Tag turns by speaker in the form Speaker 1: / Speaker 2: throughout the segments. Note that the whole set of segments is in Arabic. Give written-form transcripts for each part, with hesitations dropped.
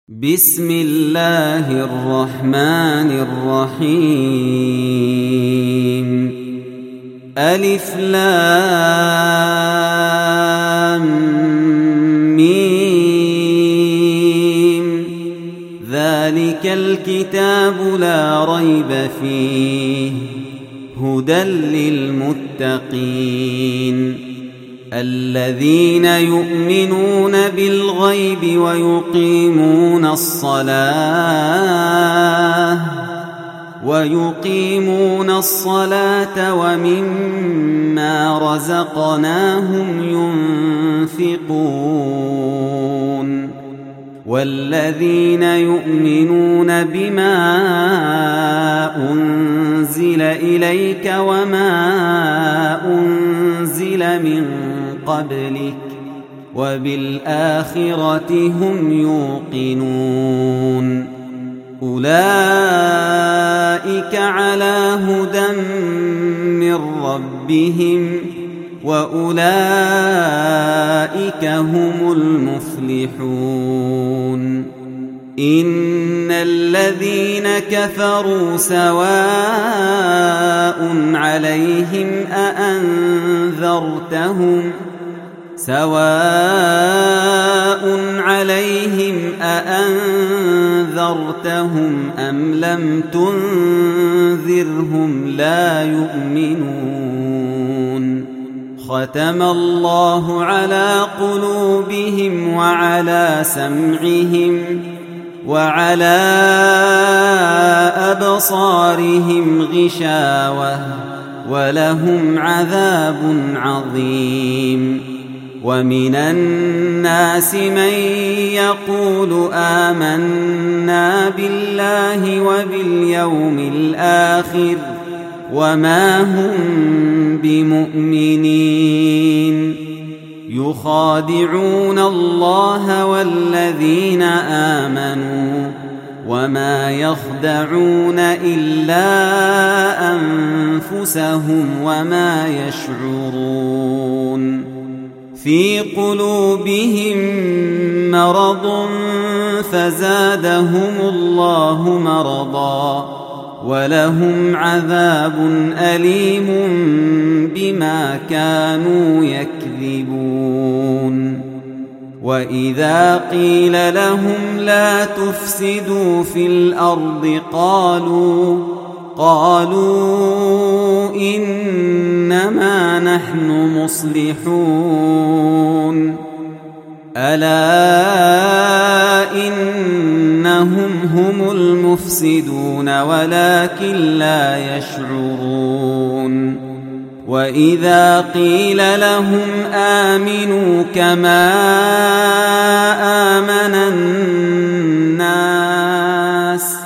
Speaker 1: بسم الله الرحمن الرحيم. ألف لام ميم. ذلك الكتاب لا ريب فيه هدى للمتقين الذين يؤمنون بالغيب ويقيمون الصلاة ومما رزقناهم ينفقون والذين يؤمنون بما أنزل إليك وما أنزل من قبلك وبالآخرة هم يوقنون أولئك على هدى من ربهم وأولئك هم المفلحون. إن الذين كفروا سواء عليهم أأنذرتهم أم لم تنذرهم لا يؤمنون. ختم الله على قلوبهم وعلى سمعهم وعلى أبصارهم غشاوة ولهم عذاب عظيم. ومن الناس من يقول آمنا بالله وباليوم الآخر وما هم بمؤمنين يخادعون الله والذين آمنوا وما يخدعون إلا أنفسهم وما يشعرون. في قلوبهم مرض فزادهم الله مرضا ولهم عذاب أليم بما كانوا يكذبون. وإذا قيل لهم لا تفسدوا في الأرض قالوا إنما نحن مصلحون. ألا إنهم هم المفسدون ولكن لا يشعرون. وإذا قيل لهم آمنوا كما آمن الناس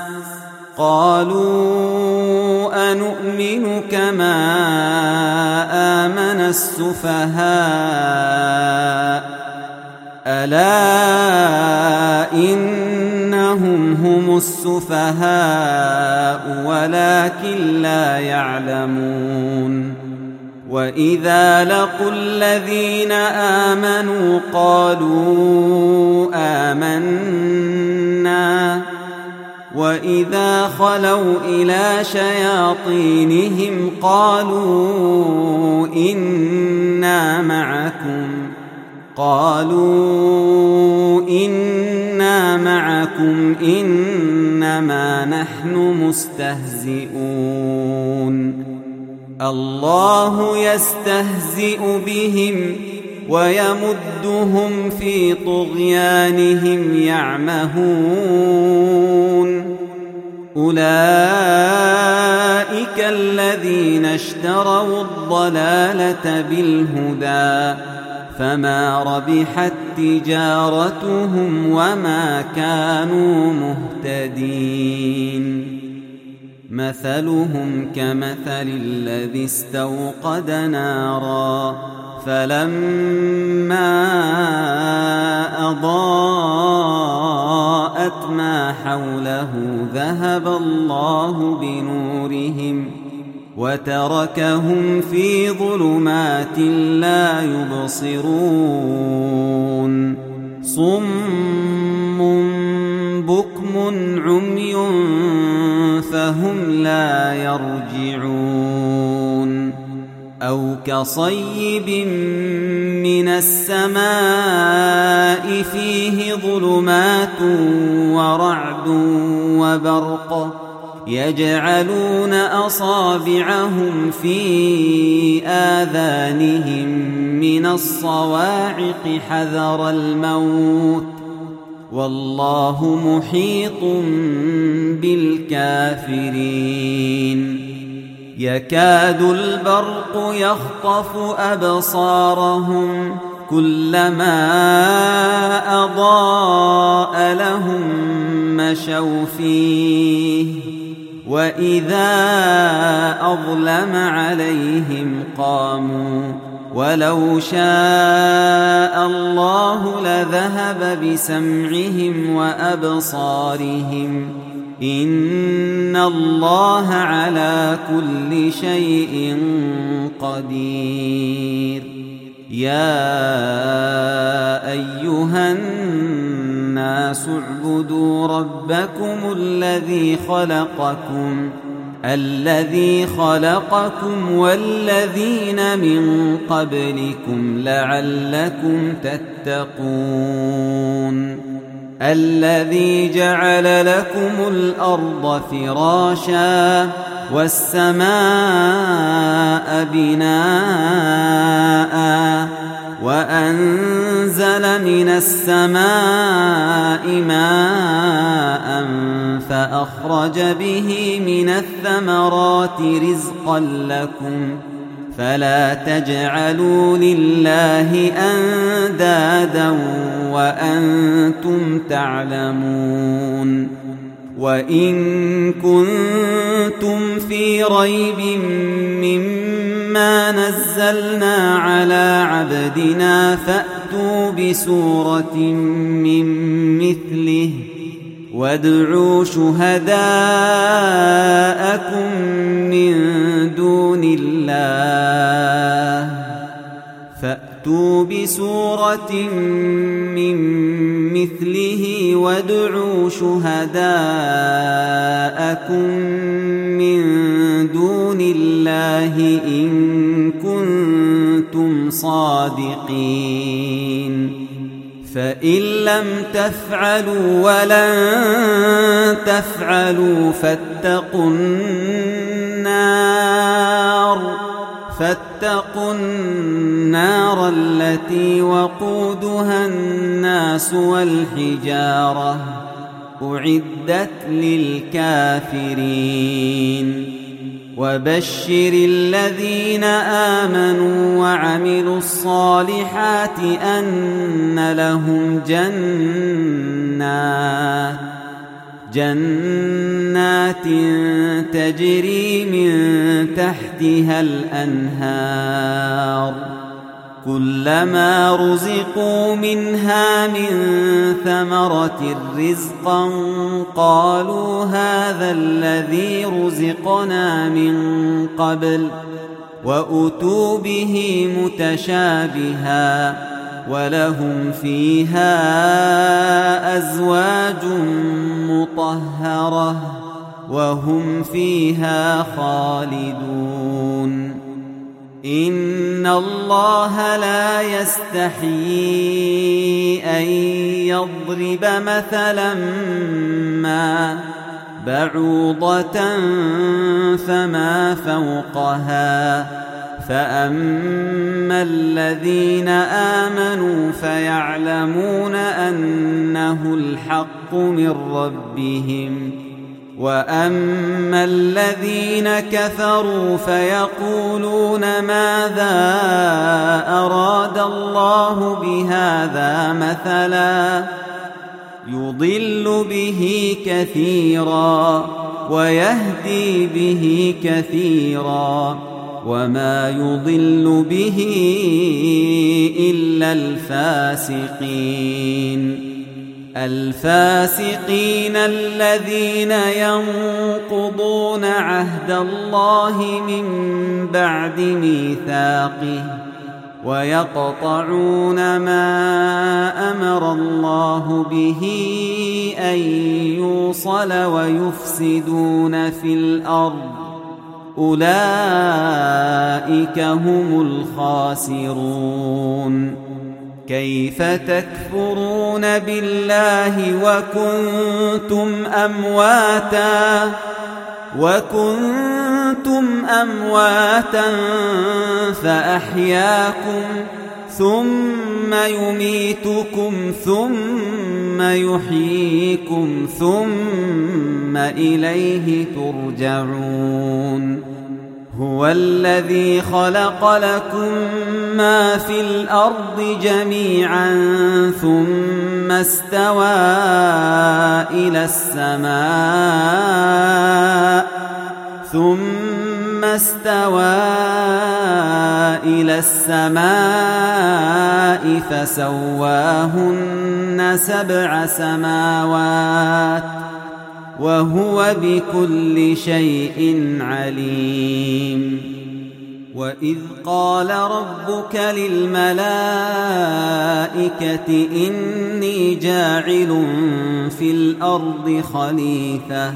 Speaker 1: قالوا أنؤمن كما آمن السفهاء ألا إنهم هم السفهاء ولكن لا يعلمون. وإذا لقوا الذين آمنوا قالوا آمنا وإذا خلوا إلى شياطينهم قالوا إنا معكم إنما نحن مستهزئون. الله يستهزئ بهم ويمدهم في طغيانهم يعمهون. أولئك الذين اشتروا الضلالة بالهدى فما ربحت تجارتهم وما كانوا مهتدين. مثلهم كمثل الذي استوقد نارا فلما أضاءت ما حوله ذهب الله بنورهم وتركهم في ظلمات لا يبصرون صم بكم عمي فهم لا يرجعون أو كصيب من السماء فيه ظلمات ورعد وبرق يجعلون أصابعهم في آذانهم من الصواعق حذر الموت والله محيط بالكافرين يكاد البرق يخطف أبصارهم كلما أضاء لهم مشوا فيه وإذا أظلم عليهم قاموا ولو شاء الله لذهب بسمعهم وأبصارهم إن الله على كل شيء قدير يا أيها الناس اعبدوا ربكم الذي خلقكم والذين من قبلكم لعلكم تتقون الذي جعل لكم الأرض فراشا والسماء بناء وأنزل من السماء ماء فأخرج به من الثمرات رزقا لكم فلا تجعلوا لله أندادا وأنتم تعلمون وإن كنتم في ريب مما نزلنا على عبدنا فأتوا بسورة من مثله وادعوا شهداءكم من دون الله فأتوا بسورة من مثله وادعوا شهداءكم من دون الله إن كنتم صادقين فإن لم تفعلوا ولن تفعلوا فاتقوا النار التي وقودها الناس والحجارة أعدت للكافرين وبشر الذين آمنوا وعملوا الصالحات أن لهم جنات تجري من تحتها الأنهار كلما رزقوا منها من ثمرة رزقا قالوا هذا الذي رزقنا من قبل وأتوا به متشابها ولهم فيها أزواج مطهرة وهم فيها خالدون إن الله لا يستحيي أن يضرب مثلا ما بعوضة فما فوقها فأما الذين آمنوا فيعلمون أنه الحق من ربهم وأما الذين كفروا فيقولون ماذا أراد الله بهذا مثلا يضل به كثيرا ويهدي به كثيرا وما يضل به إلا الفاسقين الذين ينقضون عهد الله من بعد ميثاقه ويقطعون ما أمر الله به أن يوصل ويفسدون في الأرض أولئك هم الخاسرون. كيف تكفرون بالله وكنتم أمواتا فأحياكم ثم يميتكم ثم يحييكم ثم إليه ترجعون. هو الذي خلق لكم ما في الأرض جميعا ثم استوى إلى السماء فسواهن 7 سماوات وهو بكل شيء عليم. وإذ قال ربك للملائكة إني جاعل في الأرض خليفة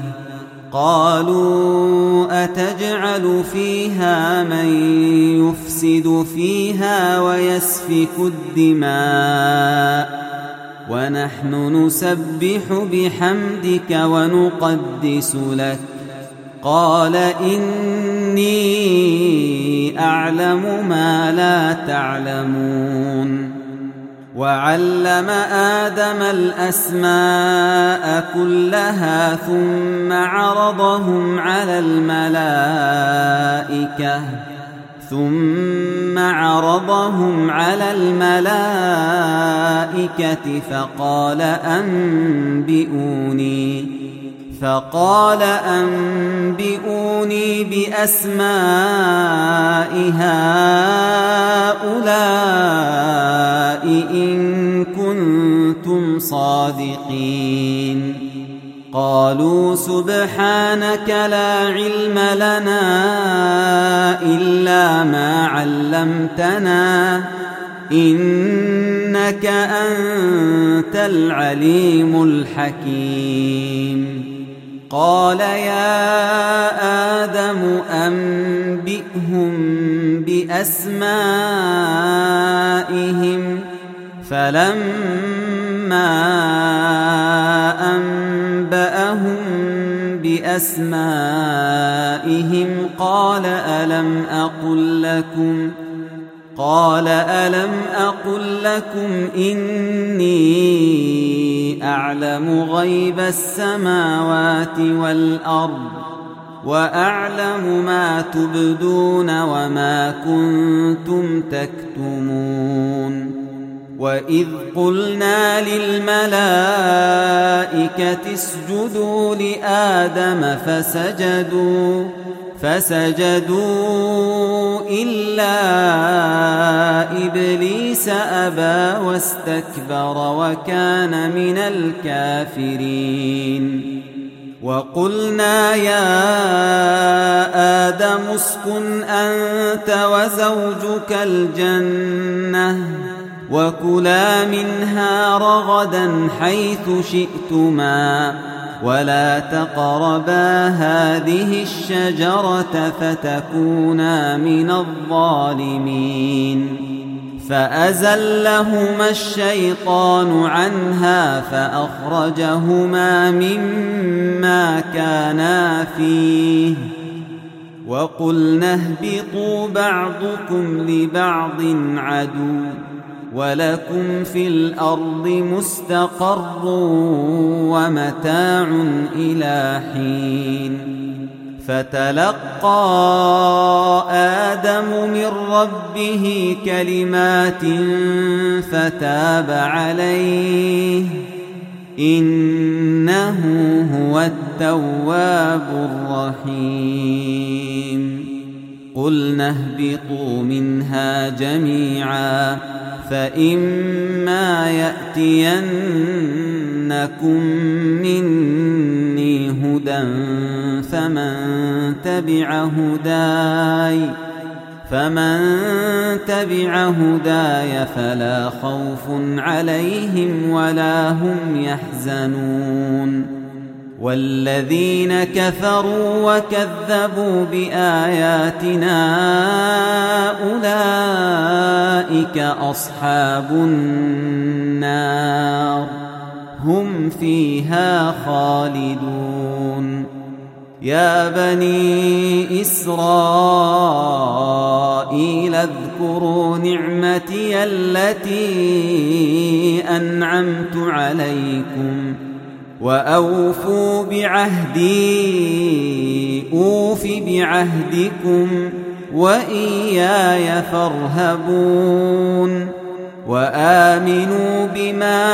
Speaker 1: قالوا أتجعل فيها من يفسد فيها ويسفك الدماء ونحن نسبح بحمدك ونقدس لك قال إني أعلم ما لا تعلمون. وعلم آدم الأسماء كلها ثم عرضهم على الملائكة فقال أنبئوني بأسماء هؤلاء إن كنتم صادقين. قالوا سبحانك لا علم لنا إلا ما علمتنا إنك أنت العليم الحكيم. قال يا آدم أنبئهم بأسمائهم فلما أنبأهم بأسمائهم قال ألم أقل لكم إني أعلم غيب السماوات والأرض وأعلم ما تبدون وما كنتم تكتمون. وإذ قلنا للملائكة اسجدوا لآدم فسجدوا إلا إبليس أبى واستكبر وكان من الكافرين. وقلنا يا آدم اسكن أنت وزوجك الجنة وكلا منها رغدا حيث شئتما ولا تقربا هذه الشجرة فتكونا من الظالمين. فأزلهما الشيطان عنها فأخرجهما مما كانا فيه وقلنا اهبطوا بعضكم لبعض عدو ولكم في الأرض مستقر ومتاع إلى حين. فتلقى آدم من ربه كلمات فتاب عليه إنه هو التواب الرحيم. قلنا اهبطوا منها جميعا فإما يأتينكم مني هدى فمن تبع هداي فلا خوف عليهم ولا هم يحزنون والذين كفروا وكذبوا بآياتنا أولئك أصحاب النار هم فيها خالدون يا بني إسرائيل اذكروا نعمتي التي أنعمت عليكم وأوفوا بعهدي أوف بعهدكم وإياي فارهبون وآمنوا بما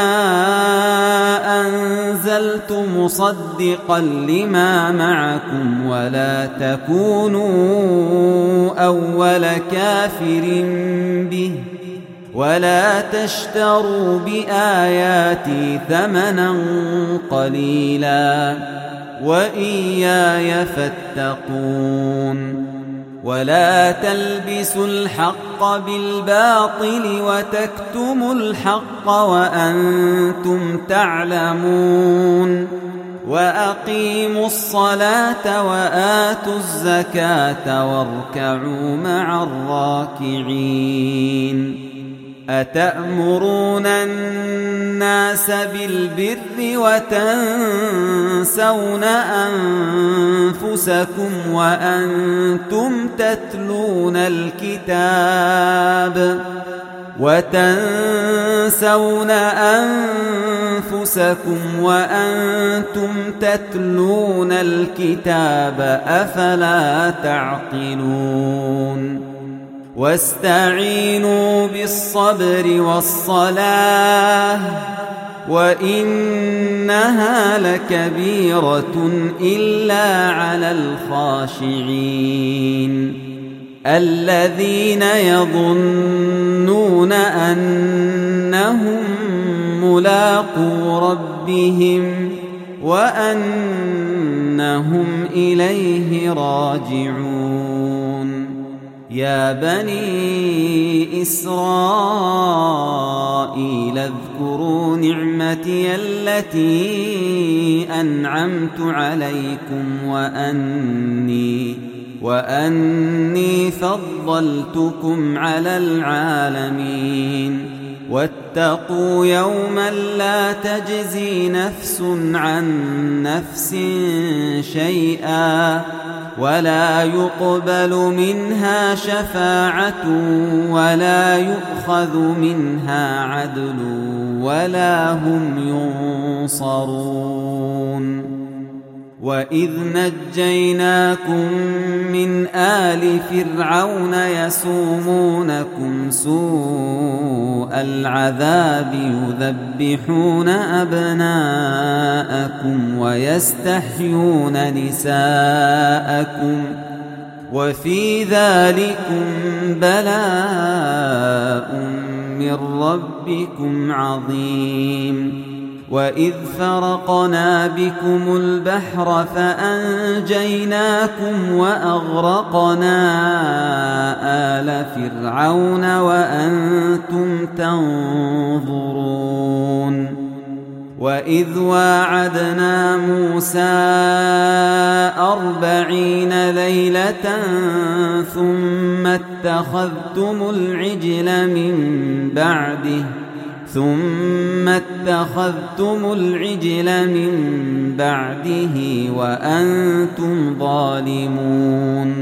Speaker 1: أنزلت مصدقا لما معكم ولا تكونوا أول كافر به ولا تشتروا بآياتي ثمنا قليلا وإياي فاتقون ولا تلبسوا الحق بالباطل وتكتموا الحق وأنتم تعلمون وأقيموا الصلاة وآتوا الزكاة واركعوا مع الراكعين أتأمرون الناس بالبر وتنسون أنفسكم وأنتم تتلون الكتاب أفلا تعقلون واستعينوا بالصبر والصلاة وإنها لكبيرة إلا على الخاشعين الذين يظنون أنهم ملاقو ربهم وأنهم إليه راجعون يا بني إسرائيل اذكروا نعمتي التي أنعمت عليكم وأني فضلتكم على العالمين واتقوا يوما لا تجزي نفس عن نفس شيئا ولا يقبل منها شفاعة ولا يؤخذ منها عدل ولا هم ينصرون وإذ نجيناكم من آل فرعون يسومونكم سوء العذاب يذبحون أبناءكم ويستحيون نساءكم وفي ذلكم بلاء من ربكم عظيم وإذ فرقنا بكم البحر فأنجيناكم وأغرقنا آل فرعون وأنتم تنظرون وإذ واعدنا موسى 40 ليلة ثم اتخذتم العجل من بعده وأنتم ظالمون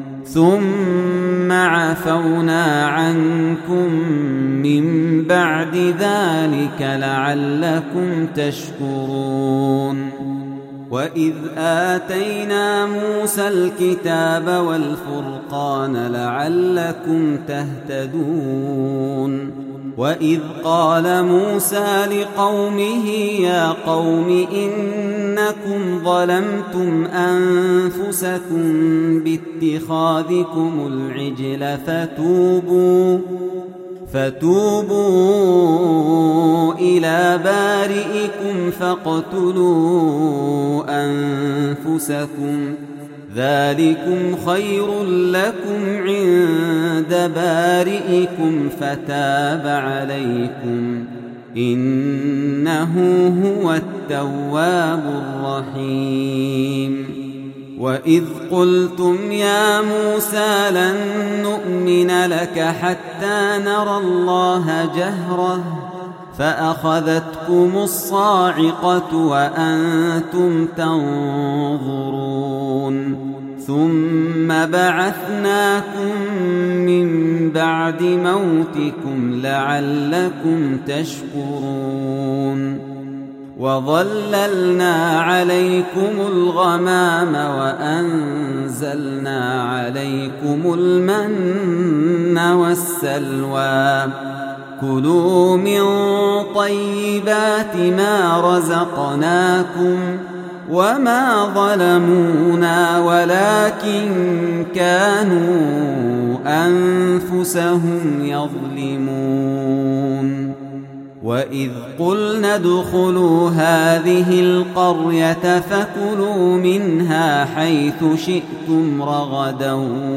Speaker 1: ثم عفونا عنكم من بعد ذلك لعلكم تشكرون وإذ آتينا موسى الكتاب والفرقان لعلكم تهتدون وإذ قال موسى لقومه يا قوم إنكم ظلمتم أنفسكم باتخاذكم العجل فتوبوا إلى ذلكم خير لكم عند بارئكم فتاب عليكم إنه هو التواب الرحيم وإذ قلتم يا موسى لن نؤمن لك حتى نرى الله جهرة فأخذتكم الصاعقة وأنتم تنظرون ثم بعثناكم من بعد موتكم لعلكم تشكرون وظللنا عليكم الغمام وأنزلنا عليكم المن والسلوى كلوا من طيبات ما رزقناكم وما ظلمونا ولكن كانوا أنفسهم يظلمون وإذ قلنا ادخلوا هذه القرية فكلوا منها حيث شئتم رغدا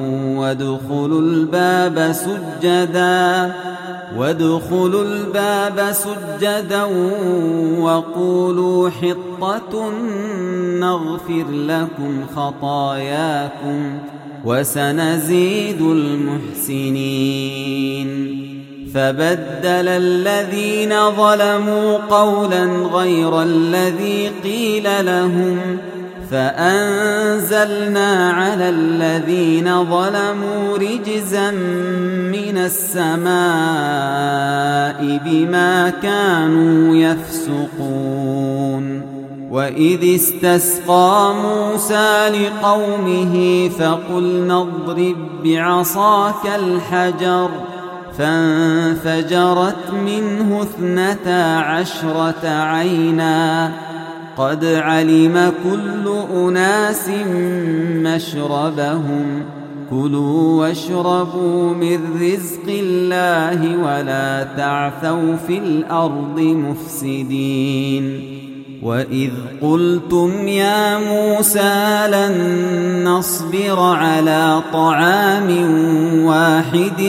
Speaker 1: وادخلوا الباب سجدا وقولوا حطة نغفر لكم خطاياكم وسنزيد المحسنين فبدل الذين ظلموا قولا غير الذي قيل لهم فأنزلنا على الذين ظلموا رجزا من السماء بما كانوا يفسقون وإذ استسقى موسى لقومه فقلنا اضرب بعصاك الحجر فانفجرت منه 12 عينا قد علم كل أناس مشربهم كلوا واشربوا من رزق الله ولا تعثوا في الأرض مفسدين وإذ قلتم يا موسى لن نصبر على طعام واحد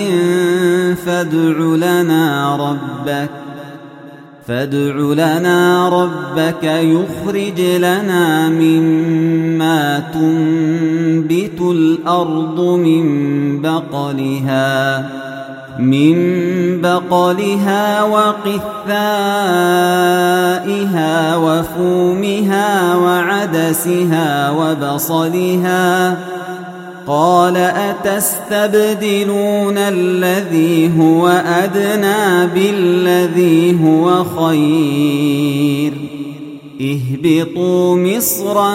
Speaker 1: فادع لنا ربك يخرج لنا مما تنبت الأرض من بقلها وقثائها وفومها وعدسها وبصلها قال أتستبدلون الذي هو أدنى بالذي هو خير اهبطوا مصرا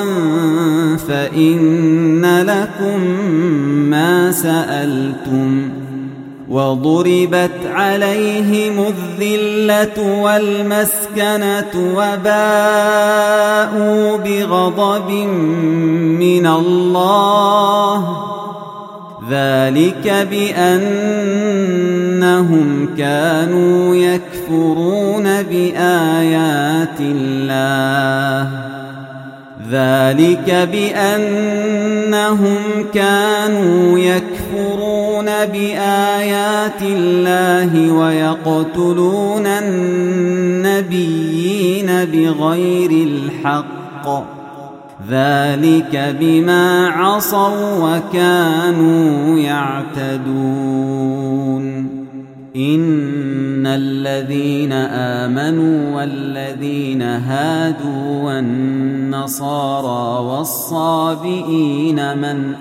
Speaker 1: فإن لكم ما سألتم وضربت عليهم الذلة والمسكنة وباءوا بغضب من الله ذلك بأنهم كانوا يكفرون بآيات الله ويقتلون النبيين بغير الحق ذلك بما عصوا وكانوا يعتدون إن الذين آمنوا والذين هادوا والنصارى والصابئين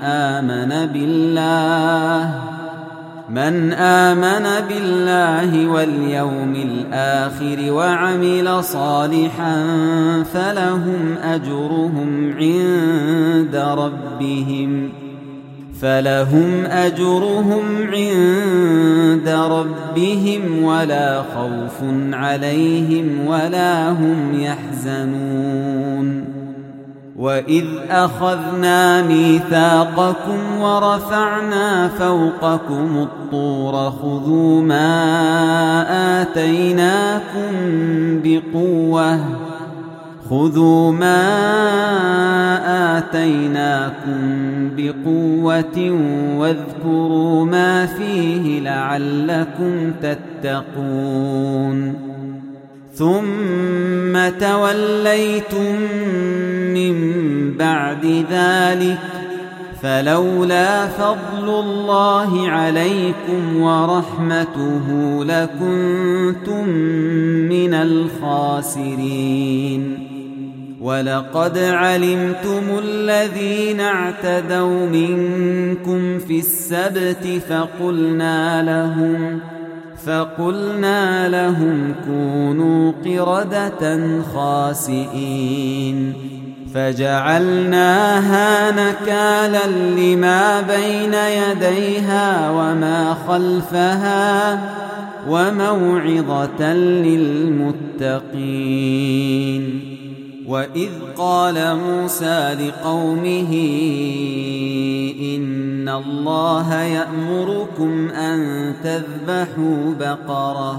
Speaker 1: من آمن بالله واليوم الآخر وعمل صالحا فلهم أجرهم عند ربهم ولا خوف عليهم ولا هم يحزنون وإذ أخذنا ميثاقكم ورفعنا فوقكم الطور خذوا ما خذوا ما آتيناكم بقوة واذكروا ما فيه لعلكم تتقون ثم توليتم من بعد ذلك فلولا فضل الله عليكم ورحمته لكنتم من الخاسرين ولقد علمتم الذين اعتدوا منكم في السبت فقلنا لهم كونوا قردة خاسئين فجعلناها نكالا لما بين يديها وما خلفها وموعظة للمتقين وإذ قال موسى لقومه إن الله يأمركم أن تذبحوا بقرة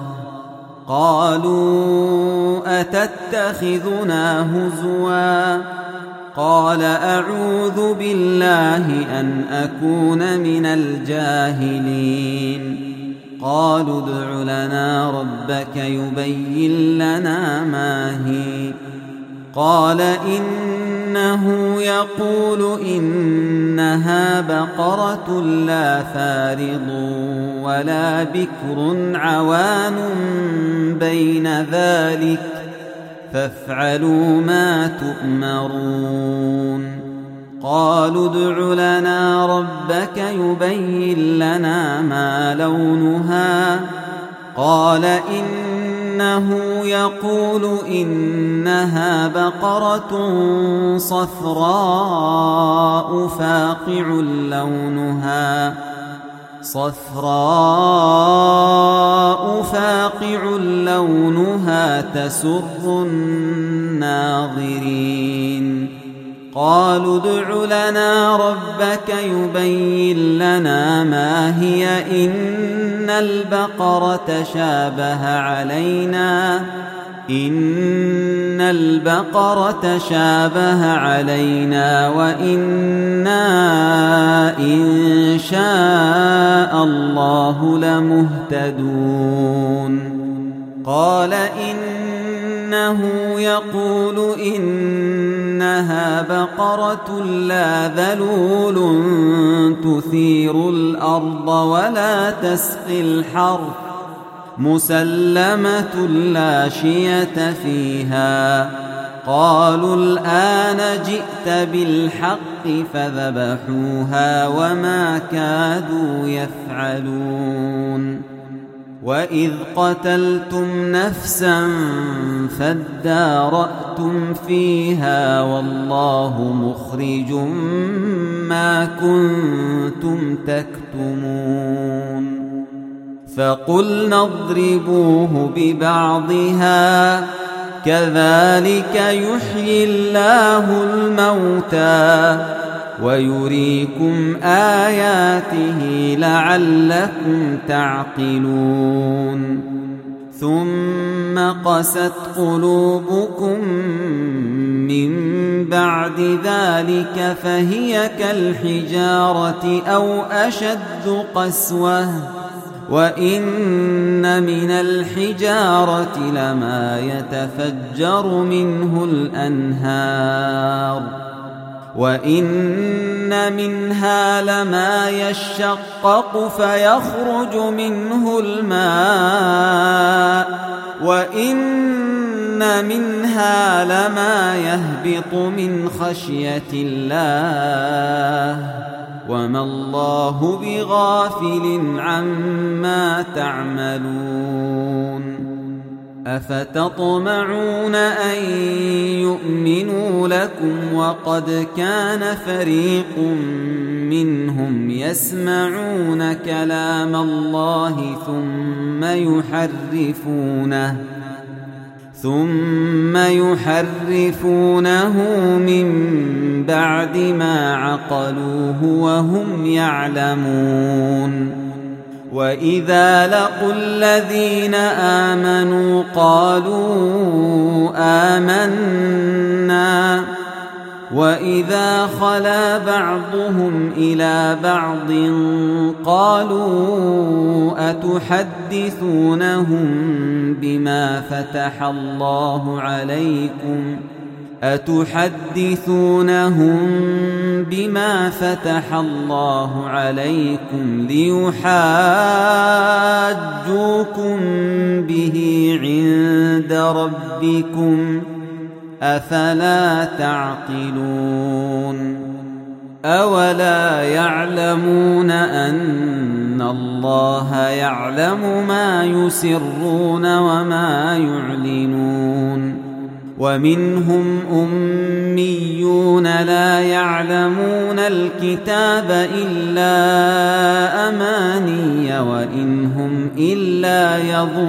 Speaker 1: قالوا أتتخذنا هزوا قال أعوذ بالله أن أكون من الجاهلين قالوا ادع لنا ربك يبين لنا ما هي قال إنه يقول إنها بقرة لا فارض ولا بكر عوان بين ذلك فافعلوا ما تؤمرون قالوا ادع لنا ربك يبين لنا ما لونها قال إنه يقول إنها بقرة صفراء فاقع لونها تسر الناظرين قالوا ادع لنا ربك يبين لنا ما هي إن البقرة شابه علينا وإنا إن شاء الله لمهتدون قال إنه يقول إنها بقرة لا ذلول تثير الأرض ولا تسقي الحرث مسلمة لا شية فيها قالوا الآن جئت بالحق فذبحوها وما كادوا يفعلون وإذ قتلتم نفسا فادارأتم فيها والله مخرج ما كنتم تكتمون فقلنا اضربوه ببعضها كذلك يحيي الله الموتى ويريكم آياته لعلكم تعقلون ثم قست قلوبكم من بعد ذلك فهي كالحجارة أو أشد قسوة وإن من الحجارة لما يتفجر منه الأنهار وإن منها لما يشقق فيخرج منه الماء وإن منها لما يهبط من خشية الله وما الله بغافل عما تعملون أفتطمعون أن يؤمنوا لكم وقد كان فريق منهم يسمعون كلام الله ثم يحرفونه من بعد ما عقلوه وهم يعلمون وإذا لقوا الذين آمنوا قالوا آمنا وإذا خلا بعضهم إلى بعض قالوا أتحدثونهم بما فتح الله عليكم ليحاجوكم به عند ربكم أفلا تعقلون أولا يعلمون أن الله يعلم ما يسرون وما يعلنون ومنهم أميون لا يعلمون الكتاب إلا أماني وإن هم إلا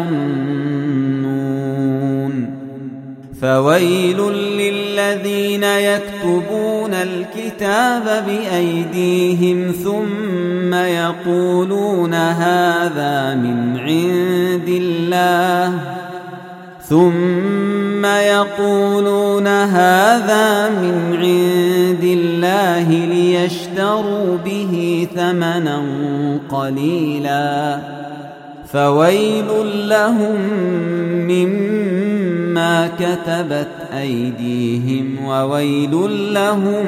Speaker 1: يظنون فويل للذين يكتبون الكتاب بأيديهم ثم يقولون هذا من عند الله ليشتروا به ثمنا قليلا فويل لهم مما كتبت أيديهم وويل لهم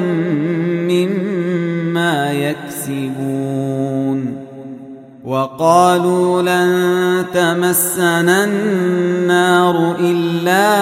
Speaker 1: مما يكسبون وقالوا لن تمسنا النار إلا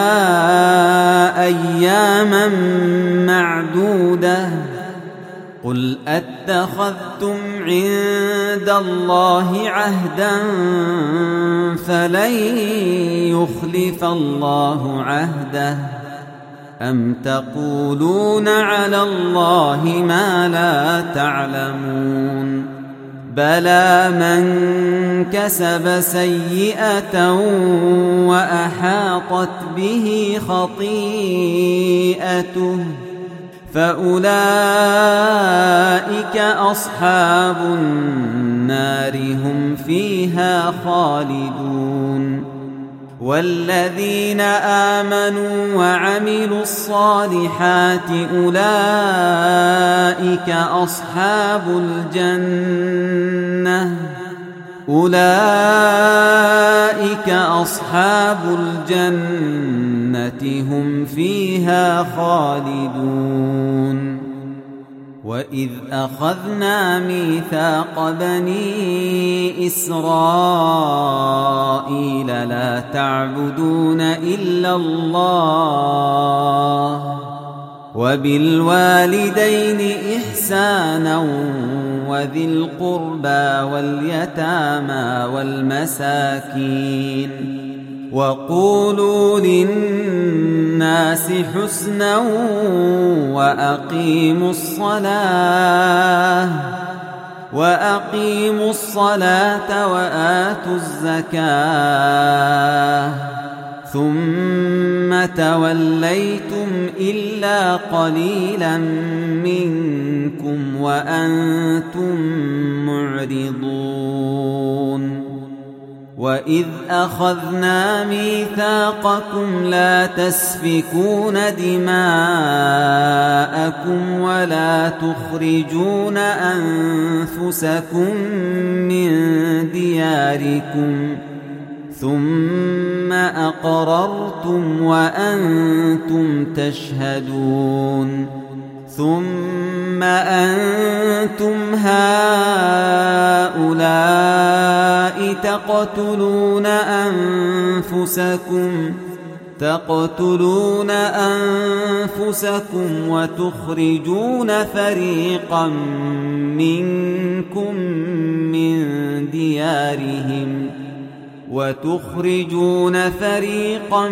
Speaker 1: أياما معدودة قل أتخذتم عند الله عهدا فلن يخلف الله عهده أم تقولون على الله ما لا تعلمون بلى من كسب سيئة وأحاطت به خطيئته فأولئك أصحاب النار هم فيها خالدون والذين آمنوا وعملوا الصالحات أولئك أصحاب الجنة هم فيها خالدون وإذ أخذنا ميثاق بني إسرائيل لا تعبدون إلا الله وبالوالدين إحسانا وذي القربى واليتامى والمساكين وقولوا للناس حسنا وأقيموا الصلاة وآتوا الزكاة ثم توليتم إلا قليلا منكم وأنتم معرضون وإذ أخذنا ميثاقكم لا تسفكون دماءكم ولا تخرجون أنفسكم من دياركم ثم أقررتم وأنتم تشهدون ثم أنتم هؤلاء تقتلون أنفسكم وتخرجون فريقا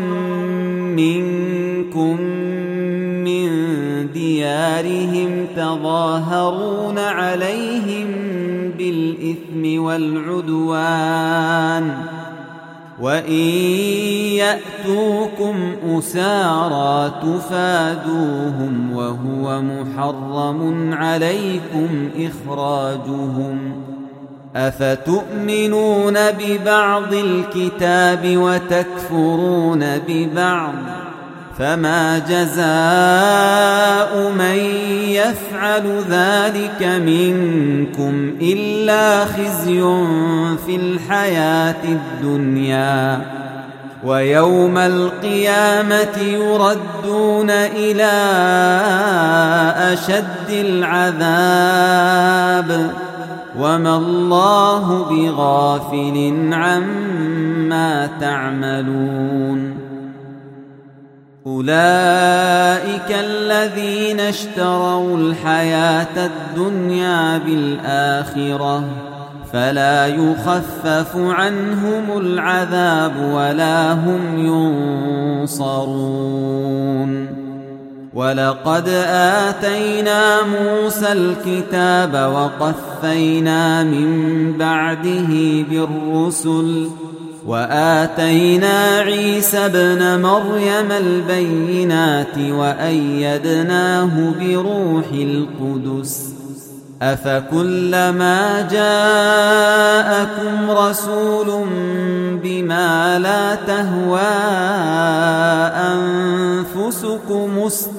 Speaker 1: منكم من ديارهم تظاهرون عليهم بالإثم والعدوان وإن يأتوكم أسارى تفادوهم وهو محرم عليكم إخراجهم أفتؤمنون ببعض الكتاب وتكفرون ببعض فما جزاء من يفعل ذلك منكم إلا خزي في الحياة الدنيا ويوم القيامة يردون إلى أشد العذاب وما الله بغافل عما تعملون أولئك الذين اشتروا الحياة الدنيا بالآخرة فلا يخفف عنهم العذاب ولا هم ينصرون ولقد آتينا موسى الكتاب وقفينا من بعده بالرسل وآتينا عيسى ابن مريم البينات وأيدناه بروح القدس أفكلما جاءكم رسول بما لا تهوى أنفسكم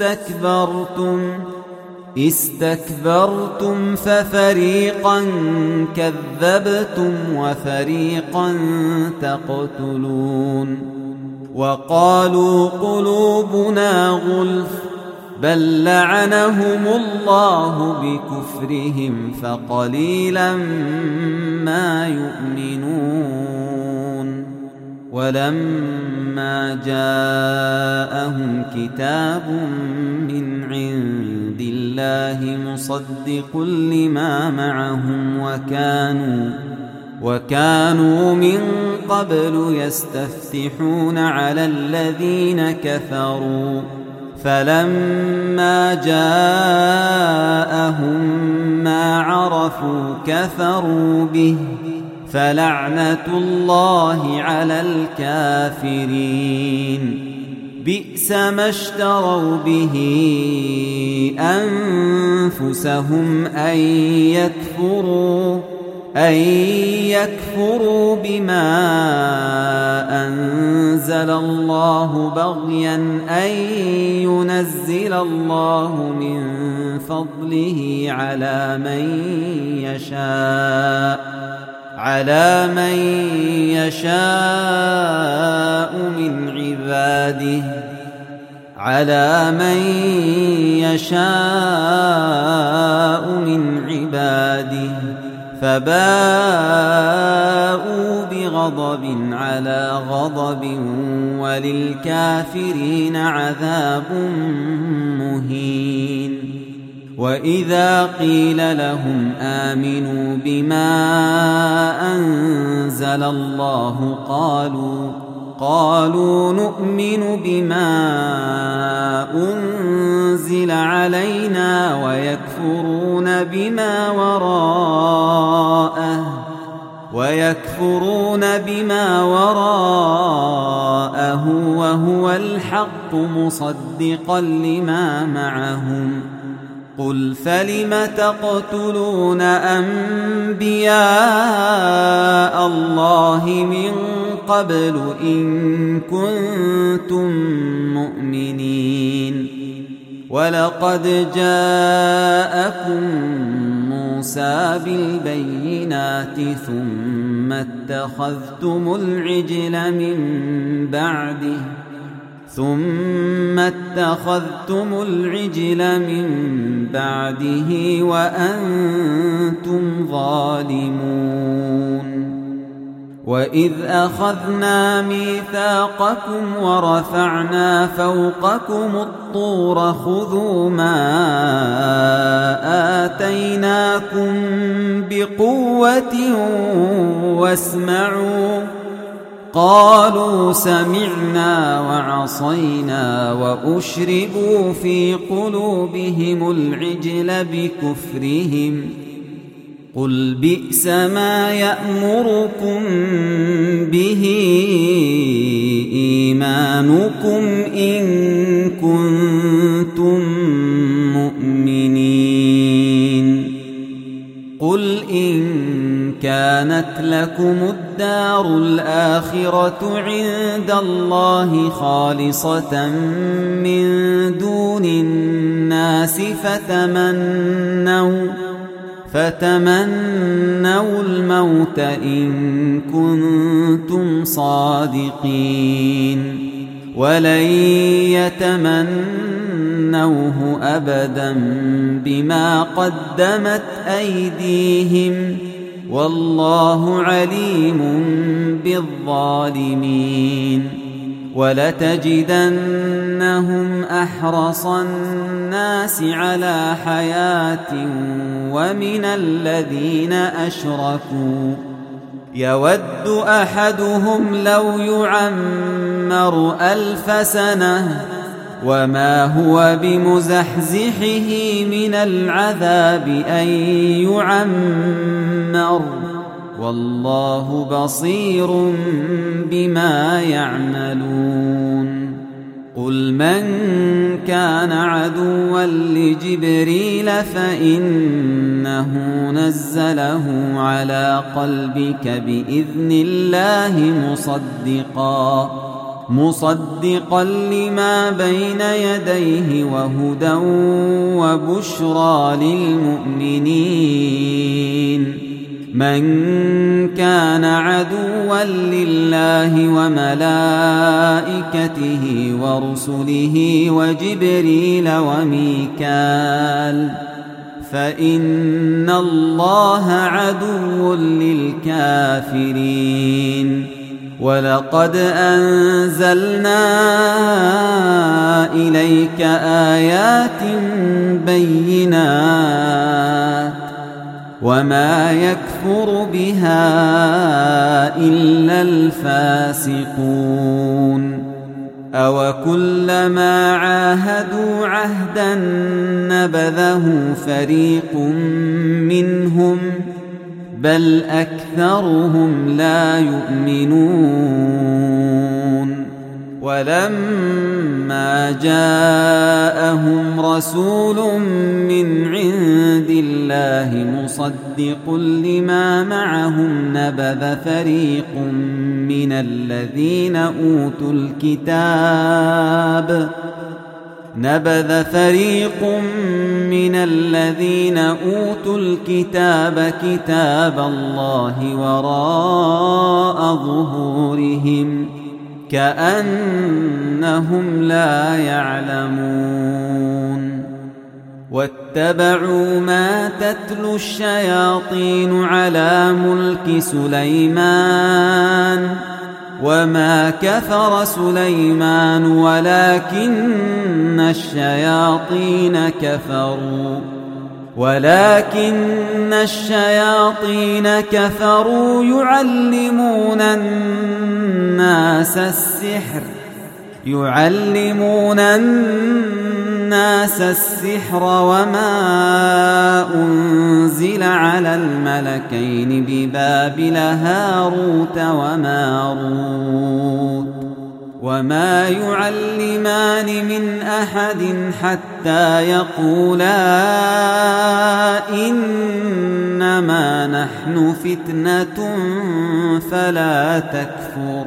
Speaker 1: استكبرتم ففريقا كذبتم وفريقا تقتلون وقالوا قلوبنا غلف بل لعنهم الله بكفرهم فقليلا ما يؤمنون ولما جاءهم كتاب من عند الله مصدق لما معهم وكانوا من قبل يستفتحون على الذين كفروا فلما جاءهم ما عرفوا كفروا به فلعنة الله على الكافرين بئس ما اشتروا به أنفسهم أن يكفروا بما أنزل الله بغيا أن ينزل الله من فضله على من يشاء من عباده فباءوا بغضب على غضب وللكافرين عذاب مهين وإذا قيل لهم آمنوا بما أنزل الله قالوا نؤمن بما أنزل علينا ويكفرون بما وراءه وهو الحق مصدقا لما معهم قل فلم تقتلون أنبياء الله من قبل إن كنتم مؤمنين ولقد جاءكم موسى بالبينات ثم اتخذتم العجل من بعده وأنتم ظالمون وإذ أخذنا ميثاقكم ورفعنا فوقكم الطور خذوا ما آتيناكم بقوة واسمعوا قالوا سمعنا وعصينا وأشربوا في قلوبهم العجل بكفرهم قل بئس ما يأمركم به إيمانكم إن كنتم مؤمنين قل إن كانت لكم الدار الآخرة عند الله خالصة من دون الناس فتمنوا الموت إن كنتم صادقين ولن يتمنوه أبدا بما قدمت أيديهم والله عليم بالظالمين ولتجدنهم أحرص الناس على حياة ومن الذين أشركوا يود أحدهم لو يعمر 1000 سنة وما هو بمزحزحه من العذاب أن يعمر والله بصير بما يعملون قل من كان عدوا لجبريل فإنه نزله على قلبك بإذن الله مصدقا لما بين يديه وهدى وبشرى للمؤمنين من كان عدوا لله وملائكته ورسله وجبريل وميكال فإن الله عدو للكافرين ولقد أنزلنا إليك آيات بينات وما يكفر بها إلا الفاسقون أوكلما عاهدوا عهدا نبذه فريق منهم بل أكثرهم لا يؤمنون ولما جاءهم رسول من عند الله مصدق لما معهم نبذ فريق من الذين أوتوا الكتاب كتاب الله وراء ظهورهم كأنهم لا يعلمون واتبعوا ما تتلو الشياطين على ملك سليمان وما كفر سليمان ولكن الشياطين كفروا يعلمون الناس السحر وما أنزل على الملكين ببابل هاروت وماروت وما يعلمان من أحد حتى يقولا إنما نحن فتنة فلا تكفر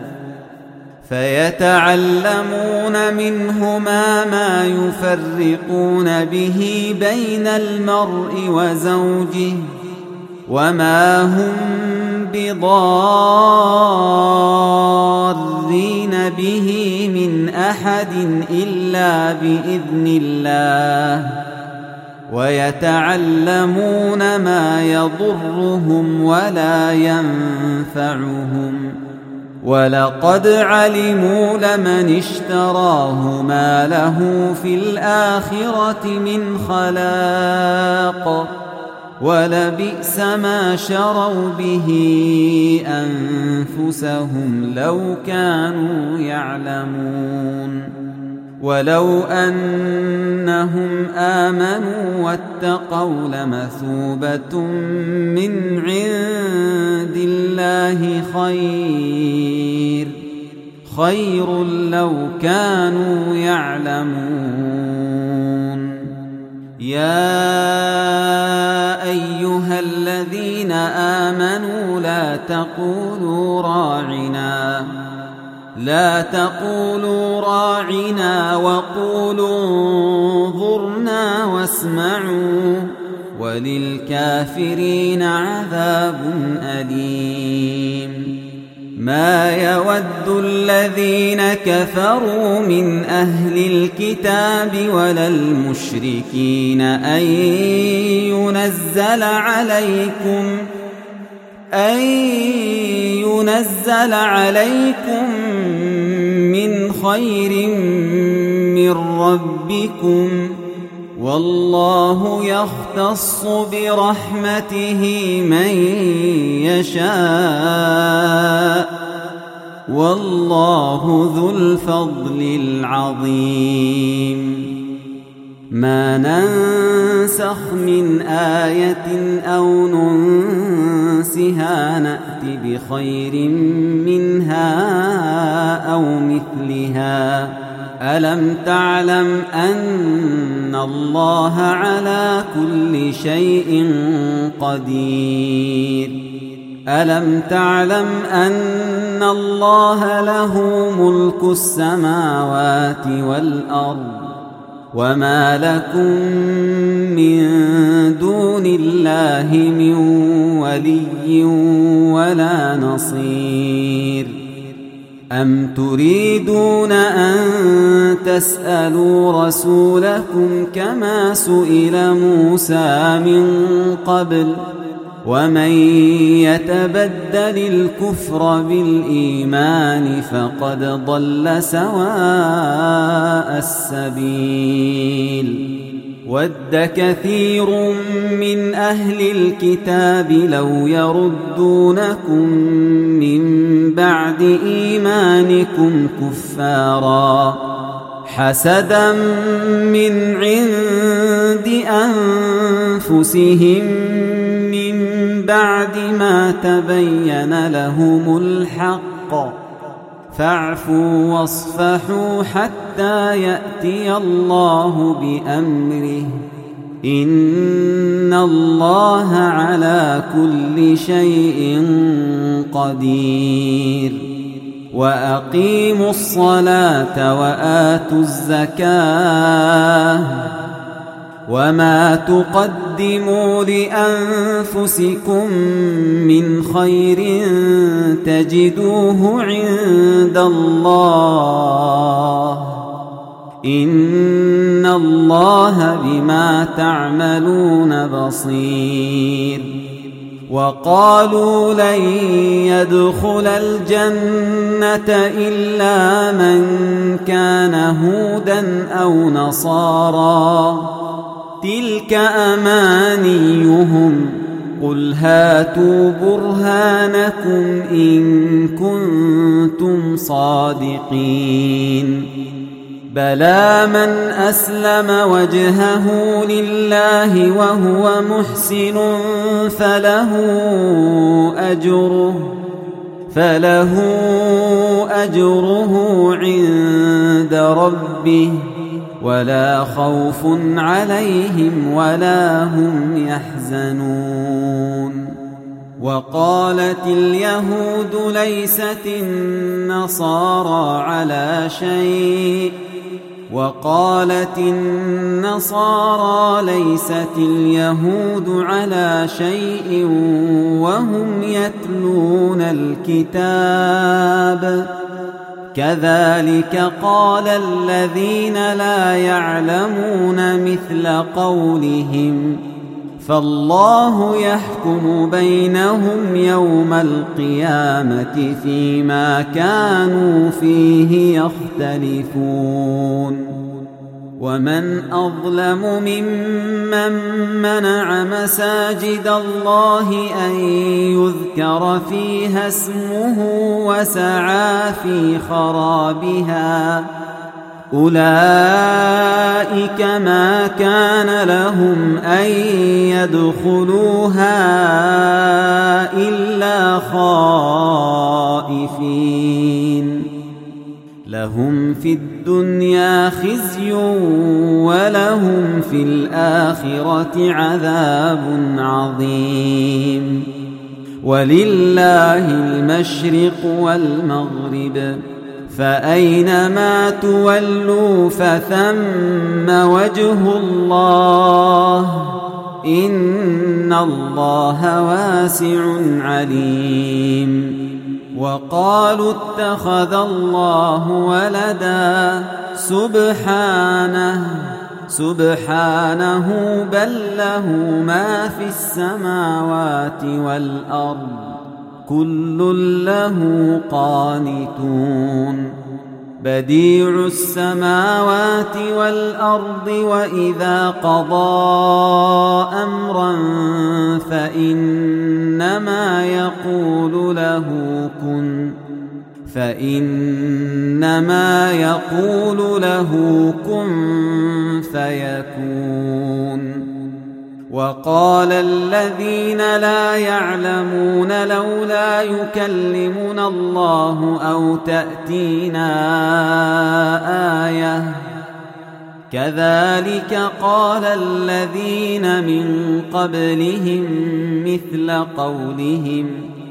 Speaker 1: فيتعلمون منهما ما يفرقون به بين المرء وزوجه وما هم بضارين به من أحد إلا بإذن الله ويتعلمون ما يضرهم ولا ينفعهم ولقد علموا لمن اشتراه ما له في الآخرة من خلاق ولبئس ما شروا به أنفسهم لو كانوا يعلمون ولو أنهم آمنوا واتقوا لمثوبة من عند الله خير لو كانوا يعلمون يا أيها الذين آمنوا لا تقولوا راعنا وقولوا انظرنا واسمعوا وللكافرين عذاب أليم. ما يود الذين كفروا من أهل الكتاب ولا المشركين أن ينزل عليكم من خير من ربكم، والله يختص برحمته من يشاء، والله ذو الفضل العظيم. ما ننسخ من آية أو ننسها نأت بخير منها أو مثلها. ألم تعلم أن الله على كل شيء قدير؟ ألم تعلم أن الله له ملك السماوات والأرض، وما لكم من دون الله من ولي ولا نصير؟ أم تريدون أن تسألوا رسولكم كما سئل موسى من قبل؟ ومن يتبدل الكفر بالإيمان فقد ضل سواء السبيل. ود كثير من أهل الكتاب لو يردونكم من بعد إيمانكم كفارا حسدا من عند أنفسهم من بعد ما تبين لهم الحق، فاعفوا واصفحوا حتى يأتي الله بأمره، إن الله على كل شيء قدير. وأقيموا الصلاة وآتوا الزكاة، وما تقدموا لأنفسكم من خير تجدوه عند الله، إن الله بما تعملون بصير. وقالوا لن يدخل الجنة إلا من كان هودا أو نصارى، تلك أمانيهم، قل هاتوا برهانكم إن كنتم صادقين. بلى من أسلم وجهه لله وهو محسن فله أجره عند ربه، ولا خوف عليهم ولا هم يحزنون. وقالت اليهود ليست النصارى على شيء، وقالت النصارى ليست اليهود على شيء وهم يتلون الكتاب، كذلك قال الذين لا يعلمون مثل قولهم، فالله يحكم بينهم يوم القيامة فيما كانوا فيه يختلفون. ومن أظلم ممن منع مساجد الله أن يذكر فيها اسمه وسعى في خرابها، أولئك ما كان لهم أن يدخلوها إلا خائفين، لهم في الدنيا خزي ولهم في الآخرة عذاب عظيم. ولله المشرق والمغرب فأينما تولوا فثم وجه الله إن الله واسع عليم. وقالوا اتخذ الله ولدا سبحانه بل له ما في السماوات والأرض كل له قانتون. بديع السماوات والأرض وإذا قضى أمرا فإنما يقول له كن فيكون. وقال الذين لا يعلمون لولا يكلمنا الله أو تأتينا آية كذلك قال الذين من قبلهم مثل قولهم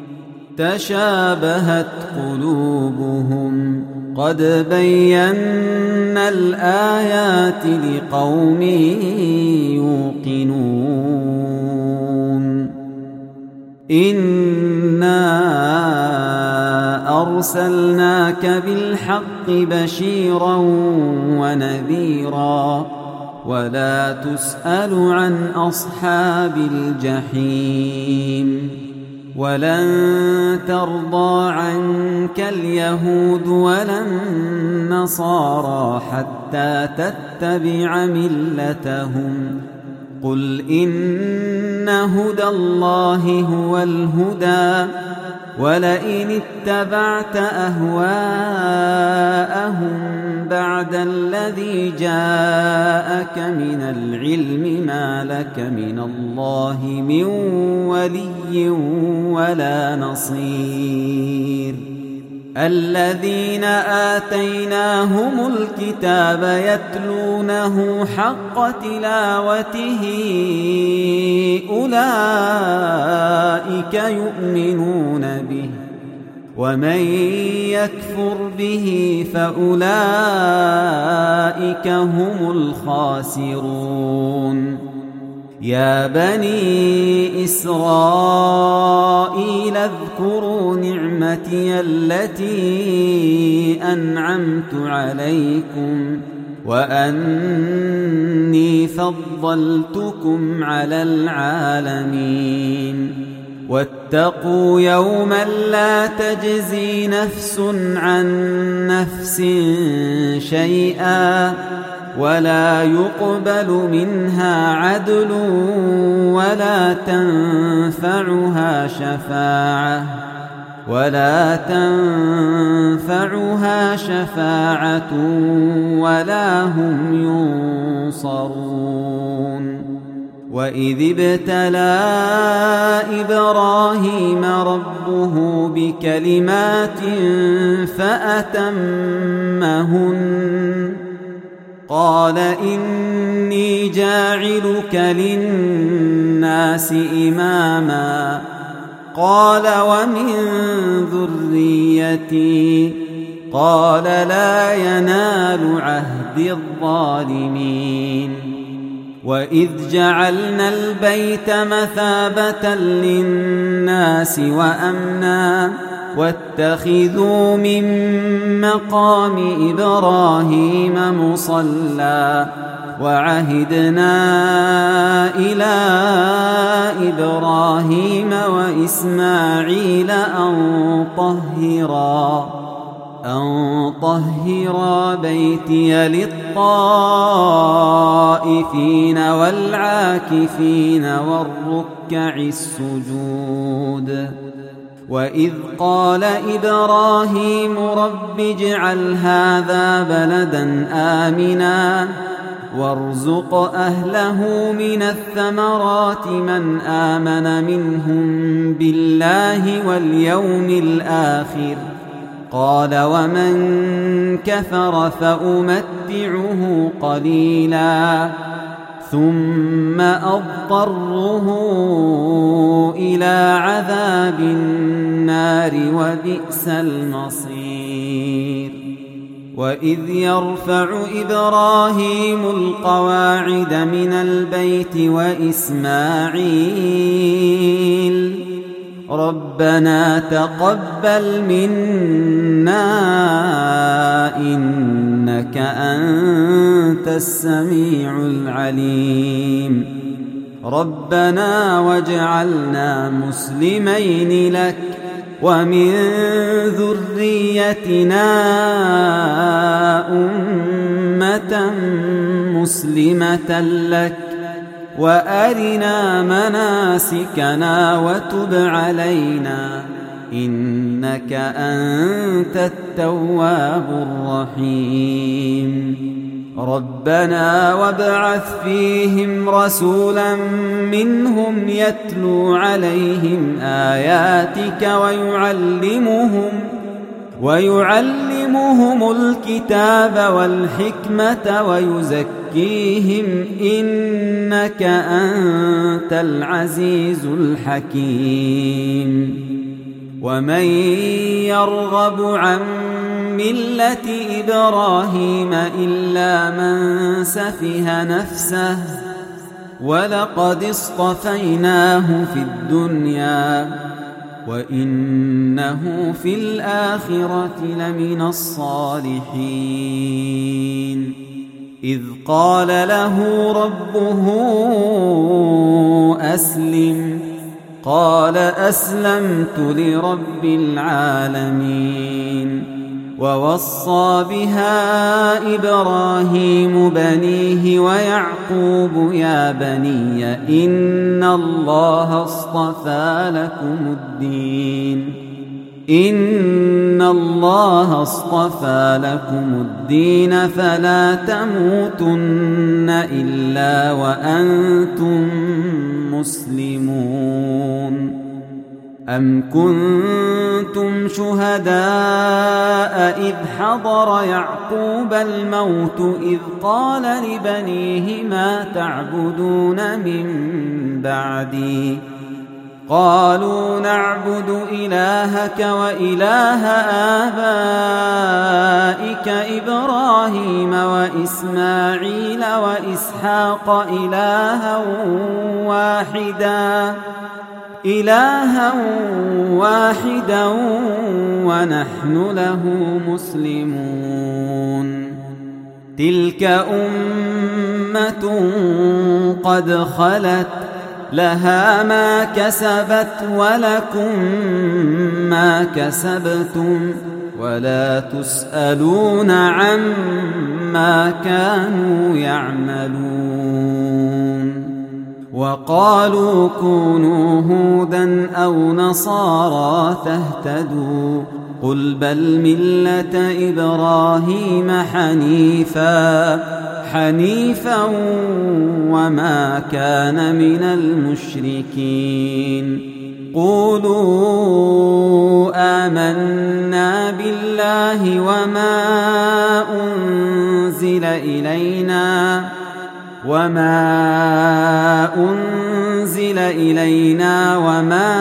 Speaker 1: تشابهت قلوبهم قد بينا الآيات لقوم يوقنون. إنا أرسلناك بالحق بشيرا ونذيرا ولا تسأل عن أصحاب الجحيم. ولن ترضى عنك اليهود ولا النصارى حتى تتبع ملتهم قل إن هدى الله هو الهدى ولئن اتبعت أهواءهم بعد الذي جاءك من العلم ما لك من الله من ولي ولا نصير. الذين آتيناهم الكتاب يتلونه حق تلاوته أولئك يؤمنون به ومن يكفر به فأولئك هم الخاسرون. يا بني إسرائيل اذكروا نعمتي التي أنعمت عليكم وأني فضلتكم على العالمين. واتقوا يوما لا تجزي نفس عن نفس شيئا ولا يقبل منها عدل ولا تنفعها شفاعة ولا هم ينصرون. وإذ ابتلى إبراهيم ربه بكلمات فأتمهن قال إني جاعلك للناس إماما قال ومن ذريتي قال لا ينال عهد الظالمين. وإذ جعلنا البيت مثابة للناس وأمنا واتخذوا من مقام إبراهيم مصلى وعهدنا إلى إبراهيم وإسماعيل أن طهرا بيتي للطائفين والعاكفين والركع السجود. وإذ قال إبراهيم رب اجعل هذا بلدا آمنا وارزق أهله من الثمرات من آمن منهم بالله واليوم الآخر قال ومن كفر فأمتعه قليلا ثم أضطره إلى عذاب النار وبئس المصير وإذ يرفع إبراهيم القواعد من البيت وإسماعيل ربنا تقبل منا إنك أنت السميع العليم ربنا واجعلنا مسلمين لك ومن ذريتنا أمة مسلمة لك وأرنا مناسكنا وتب علينا إنك أنت التواب الرحيم ربنا وابعث فيهم رسولا منهم يتلو عليهم آياتك ويعلمهم الكتاب والحكمة ويزكيهم إنك أنت العزيز الحكيم ومن يرغب عن ملة إبراهيم إلا من سفه نفسه ولقد اصطفيناه في الدنيا وإنه في الآخرة لمن الصالحين إذ قال له ربه أسلم قال أسلمت لرب العالمين ووصى بها إبراهيم بنيه ويعقوب يا بني إن الله اصطفى لكم الدين فلا تموتن إلا وأنتم مسلمون أم كنتم شهداء إذ حضر يعقوب الموت إذ قال لبنيه ما تعبدون من بعدي قالوا نعبد إلهك وإله آبائك إبراهيم وإسماعيل وإسحاق إلها واحدا ونحن له مسلمون تلك أمة قد خلت لها ما كسبت ولكم ما كسبتم ولا تسألون عما كانوا يعملون وقالوا كونوا هودا أو نصارى تهتدوا قل بل ملة إبراهيم حنيفا وما كان من المشركين قولوا آمنا بالله وما أنزل إلينا وما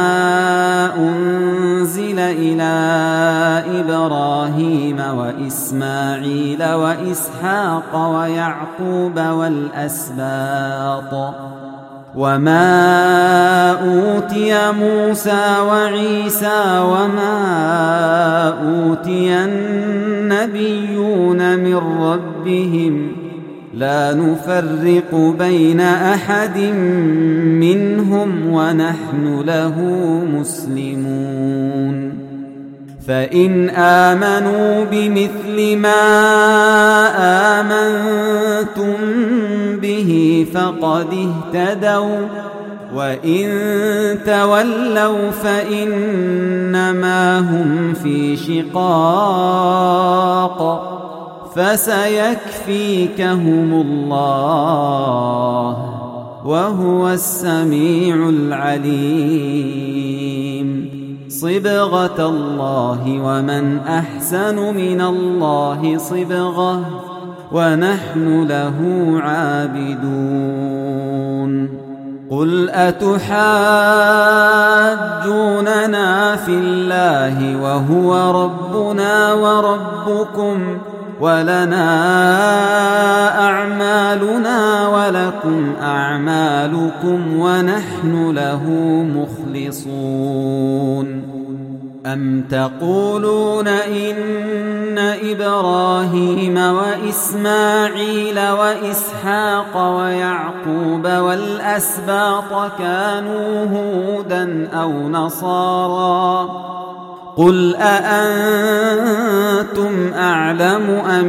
Speaker 1: أنزل إلى إبراهيم وإسماعيل وإسحاق ويعقوب والأسباط وما أوتي موسى وعيسى وما أوتي النبيون من ربهم لا نفرق بين أحد منهم ونحن له مسلمون فإن آمنوا بمثل ما آمنتم به فقد اهتدوا وإن تولوا فإنما هم في شقاق فسيكفيكهم الله وهو السميع العليم صبغة الله ومن أحسن من الله صبغة ونحن له عابدون قل أتحاجوننا في الله وهو ربنا وربكم ولنا أعمالنا ولكم أعمالكم ونحن له مخلصون أم تقولون إن إبراهيم وإسماعيل وإسحاق ويعقوب والأسباط كانوا هودا أو نصارى قل أأنتم أعلم أم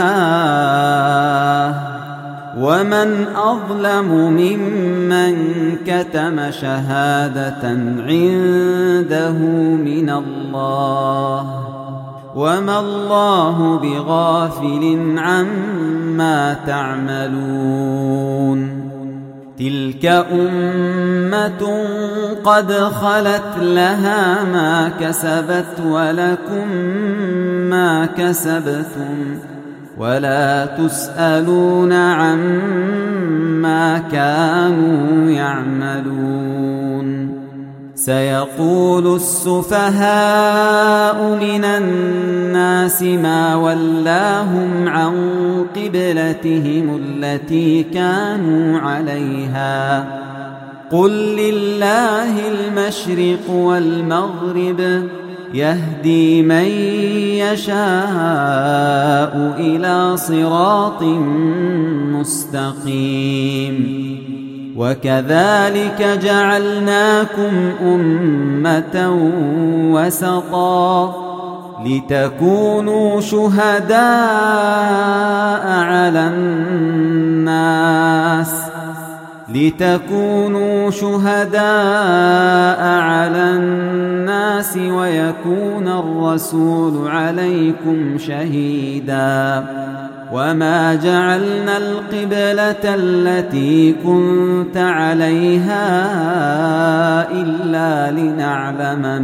Speaker 1: الله ومن أظلم ممن كتم شهادة عنده من الله وما الله بغافل عما تعملون تلك أمة قد خلت لها ما كسبت ولكم ما كسبتم ولا تسألون عما كانوا يعملون سيقول السفهاء من الناس ما ولاهم عن قبلتهم التي كانوا عليها قل لله المشرق والمغرب يهدي من يشاء إلى صراط مستقيم وكذلك جعلناكم أمة وسطا لتكونوا شهداء على الناس ويكون الرسول عليكم شهيدا وما جعلنا القبلة التي كنت عليها إلا لنعلم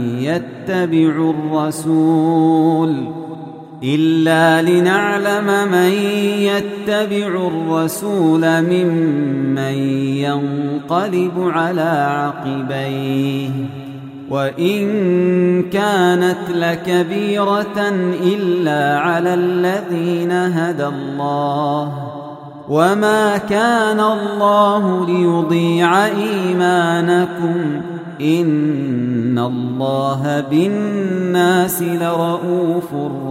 Speaker 1: من يتبع الرسول ممن ينقلب على عقبيه وإن كانت لكبيرة إلا على الذين هدى الله وما كان الله ليضيع إيمانكم إن الله بالناس لرؤوف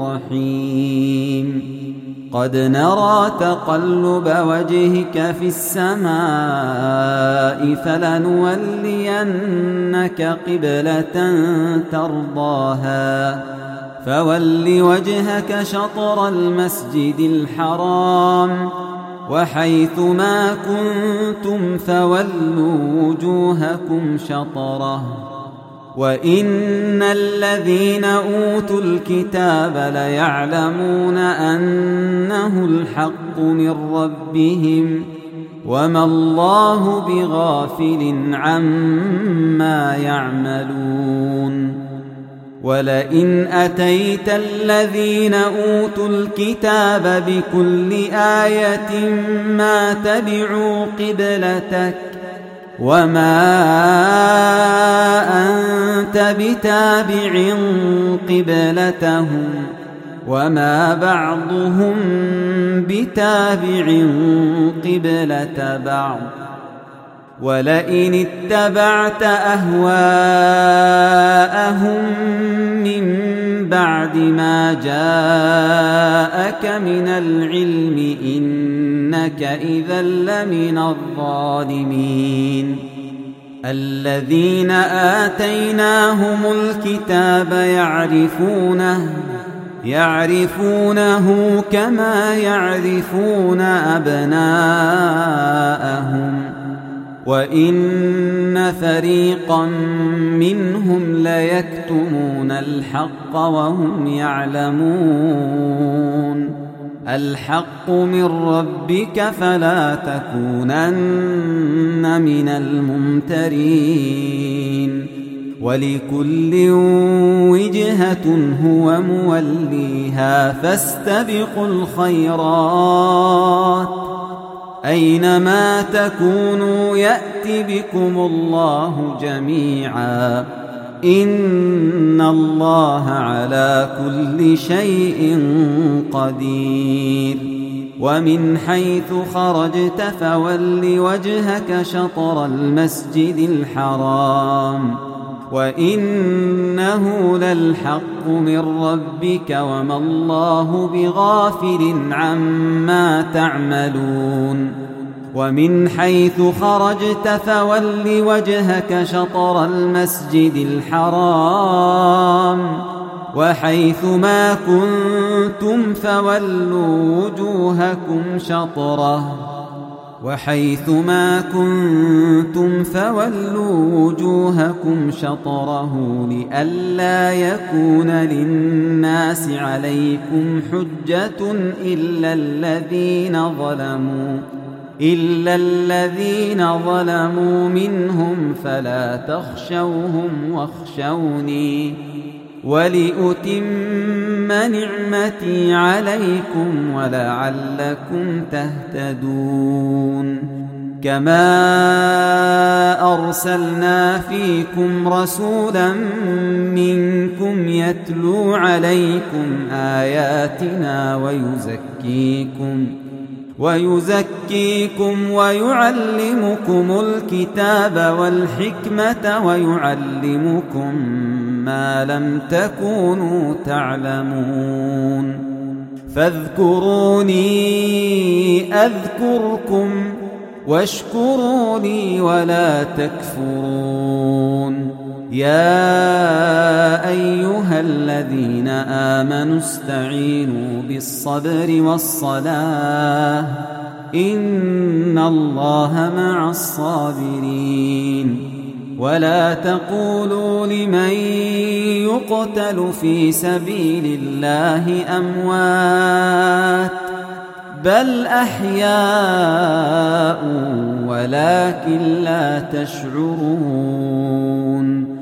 Speaker 1: رحيم قد نرى تقلب وجهك في السماء فلنولينك قبلة ترضاها فول وجهك شطر المسجد الحرام وحيث ما كنتم فولوا وجوهكم شطره وإن الذين أوتوا الكتاب ليعلمون أنه الحق من ربهم وما الله بغافل عما يعملون ولئن أتيت الذين أوتوا الكتاب بكل آية ما تبعوا قبلتك وما أنت بتابع قبلتهم وما بعضهم بتابع قبلة بعض ولئن اتبعت أهواءهم من بعد ما جاءك من العلم إنك إذا لمن الظالمين الذين آتيناهم الكتاب يعرفونه كما يعرفون أبناءهم وإن فريقا منهم ليكتمون الحق وهم يعلمون الحق من ربك فلا تكونن من الممترين ولكل وجهة هو موليها فاستبقوا الخيرات أينما تكونوا يأت بكم الله جميعا إن الله على كل شيء قدير ومن حيث خرجت فول وجهك شطر المسجد الحرام وإنه للحق من ربك وما الله بغافل عما تعملون ومن حيث خرجت فول وجهك شطر المسجد الحرام وحيث ما كنتم فولوا وجوهكم شطره لئلا يكون للناس عليكم حجة إلا الذين ظلموا منهم فلا تخشوهم واخشوني ولأتم نعمتي عليكم ولعلكم تهتدون كما أرسلنا فيكم رسولا منكم يتلو عليكم آياتنا ويزكيكم ويعلمكم الكتاب والحكمة ويعلمكم ما لم تكونوا تعلمون فاذكروني أذكركم واشكروا لي ولا تكفرون يا أيها الذين آمنوا استعينوا بالصبر والصلاة إن الله مع الصابرين ولا تقولوا لمن يقتل في سبيل الله أموات بل أحياء ولكن لا تشعرون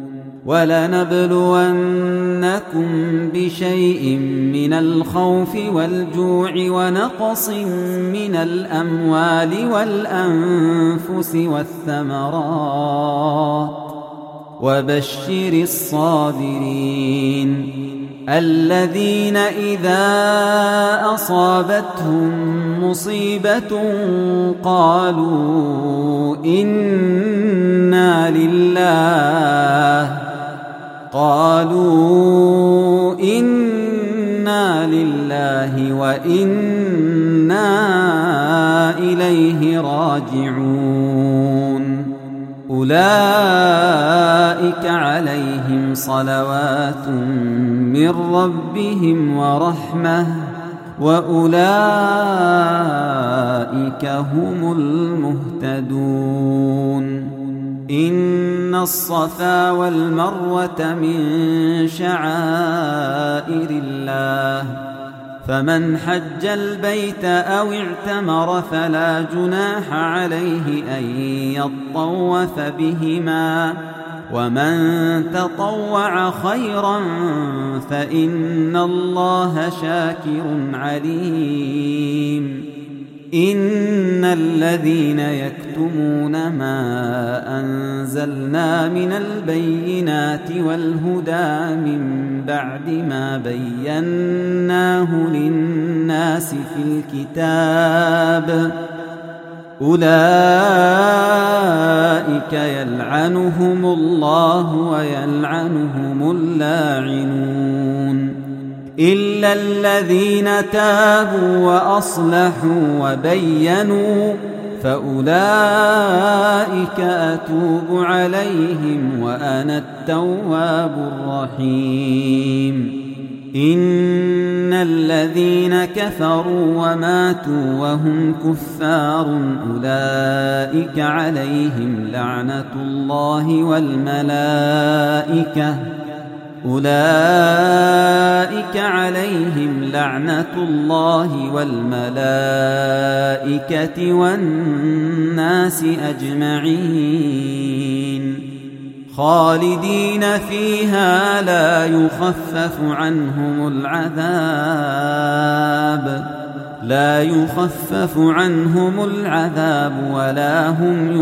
Speaker 1: ولنبلونكم بشيء من الخوف والجوع ونقص من الأموال والأنفس والثمرات وبشر الصابرين الذين إذا أصابتهم مصيبة قالوا إنا لله وإنا إليه راجعون أولئك عليهم صلوات من ربهم ورحمة وأولئك هم المهتدون إن الصفا والمروة من شعائر الله فمن حج البيت أو اعتمر فلا جناح عليه أن يطوف بهما ومن تطوع خيرا فإن الله شاكر عليم إن الذين يكتمون ما أنزلنا من البينات والهدى من بعد ما بيناه للناس في الكتاب أولئك يلعنهم الله ويلعنهم اللاعنون إلا الذين تابوا وأصلحوا وبينوا فأولئك أتوب عليهم وأنا التواب الرحيم إن الذين كفروا وماتوا وهم كفار أولئك عليهم لعنة الله والملائكة والناس أجمعين خالدين فيها لا يخفف عنهم العذاب ولا هم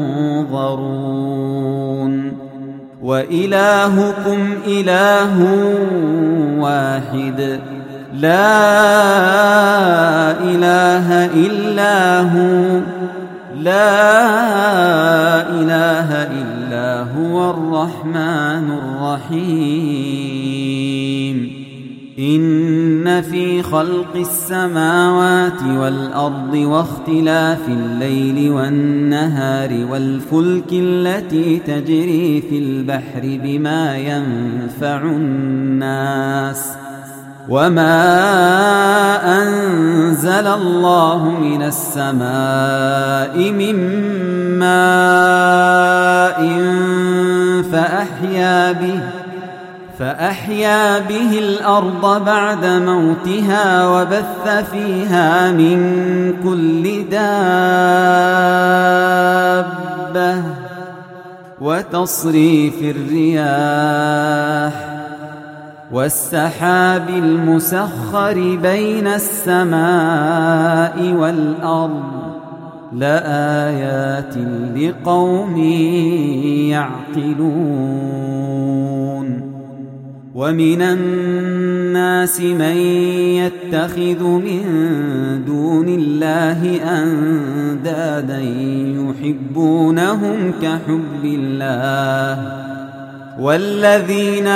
Speaker 1: ينظرون وإلهكم إله واحد لا إله إلا هو الرحمن الرحيم إن في خلق السماوات والأرض واختلاف الليل والنهار والفلك التي تجري في البحر بما ينفع الناس وما أنزل الله من السماء من ماء فأحيا به الأرض بعد موتها وبث فيها من كل دابة وتصريف الرياح والسحاب المسخر بين السماء والأرض لآيات لقوم يعقلون ومن الناس من يتخذ من دون الله أندادا يحبونهم كحب الله والذين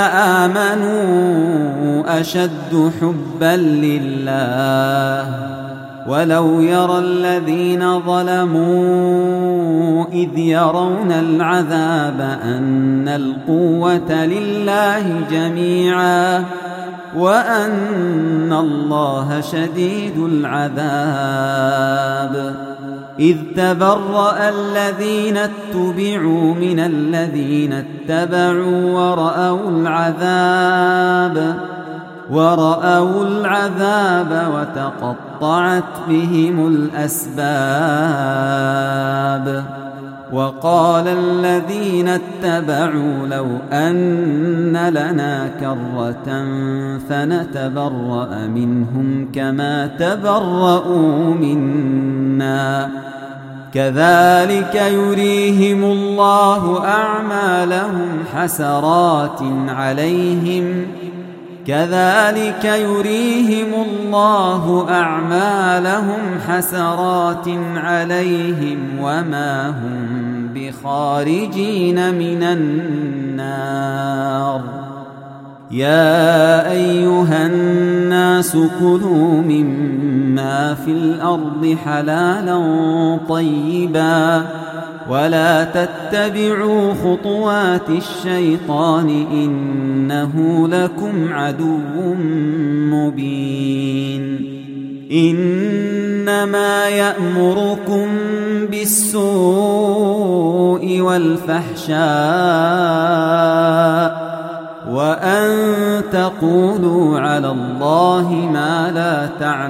Speaker 1: آمنوا أشد حبا لله ولو يرى الذين ظلموا إذ يرون العذاب أن القوة لله جميعا وأن الله شديد العذاب إذ تبرأ الذين اتبعوا من الذين اتبعوا ورأوا العذاب وتقطعت بهم الأسباب وقال الذين اتبعوا لو أن لنا كرة فنتبرأ منهم كما تبرؤوا منا كذلك يريهم الله أعمالهم حسرات عليهم وما هم بخارجين من النار يا أيها الناس كلوا مما في الأرض حلالا طيبا ولا تتبعوا خطوات الشيطان إنه لكم عدو مبين إنما يأمركم بالسوء والفحشاء وأن تقولوا على الله ما لا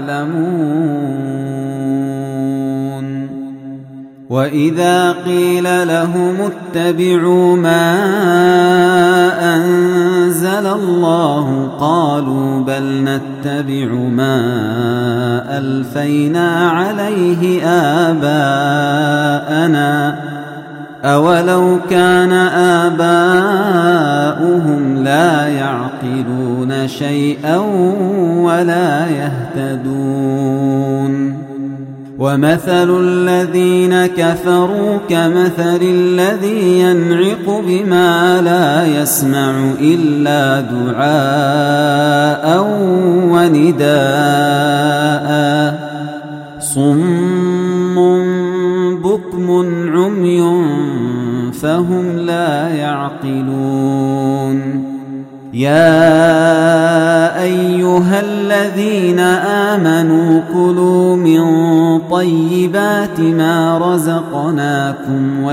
Speaker 1: تعلمون وإذا قيل لهم اتبعوا ما أنزل الله قالوا بل نتبع ما ألفينا عليه آباءنا أولو كان آباؤهم لا يعقلون شيئا ولا يهتدون ومثل الذين كفروا كمثل الذي ينعق بما لا يسمع إلا دعاء ونداء صم بكم عمي فهم لا يعقلون يا أيها الذين آمنوا كلوا من طيبات ما رزقناكم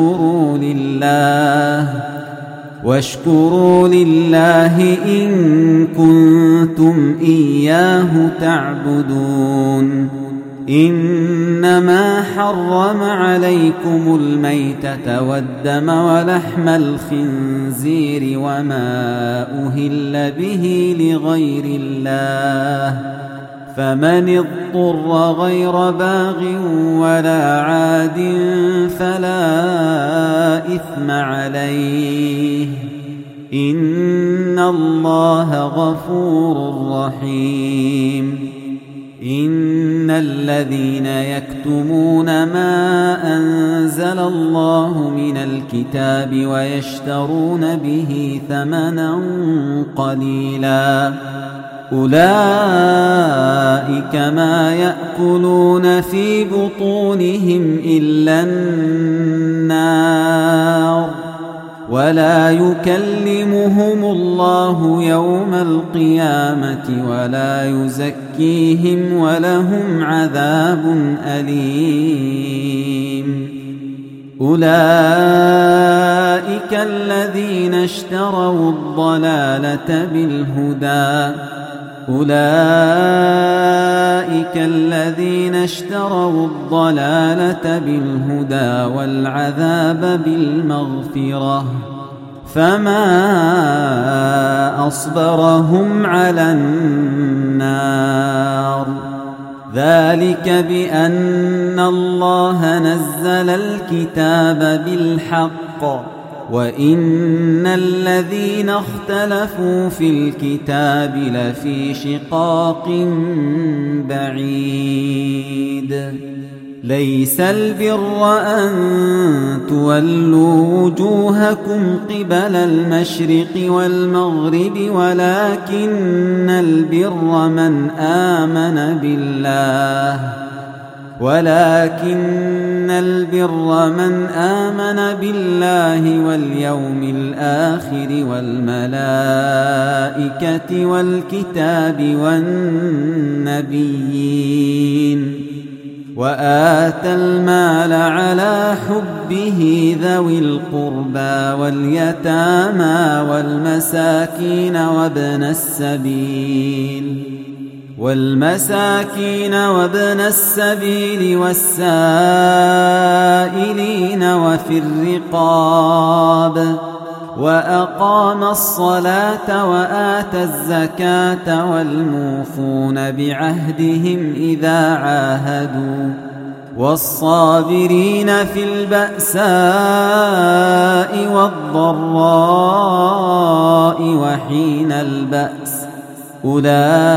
Speaker 1: واشكروا لله إن كنتم إياه تعبدون إنما حرم عليكم الميتة والدم ولحم الخنزير وما أهل به لغير الله فمن اضطر غير باغ ولا عاد فلا إثم عليه إن الله غفور رحيم. إن الذين يكتمون ما أنزل الله من الكتاب ويشترون به ثمنا قليلا أولئك ما يأكلون في بطونهم إلا النار ولا يكلمهم الله يوم القيامة ولا يزكيهم ولهم عذاب أليم. أولئك الذين اشتروا الضلالة بالهدى والعذاب بالمغفرة فما أصبرهم على النار ذلك بأن الله نزل الكتاب بالحق وإن الذين اختلفوا في الكتاب لفي شقاق بعيد. ليس البر أن تولوا وجوهكم قبل المشرق والمغرب ولكن البر من آمن بالله واليوم الآخر والملائكة والكتاب والنبيين وآتى المال على حبه ذوي القربى واليتامى والمساكين وابن السبيل والسائلين وفي الرقاب وأقام الصلاة وآتى الزكاة والموفون بعهدهم إذا عاهدوا والصابرين في البأساء والضراء وحين البأس أولئك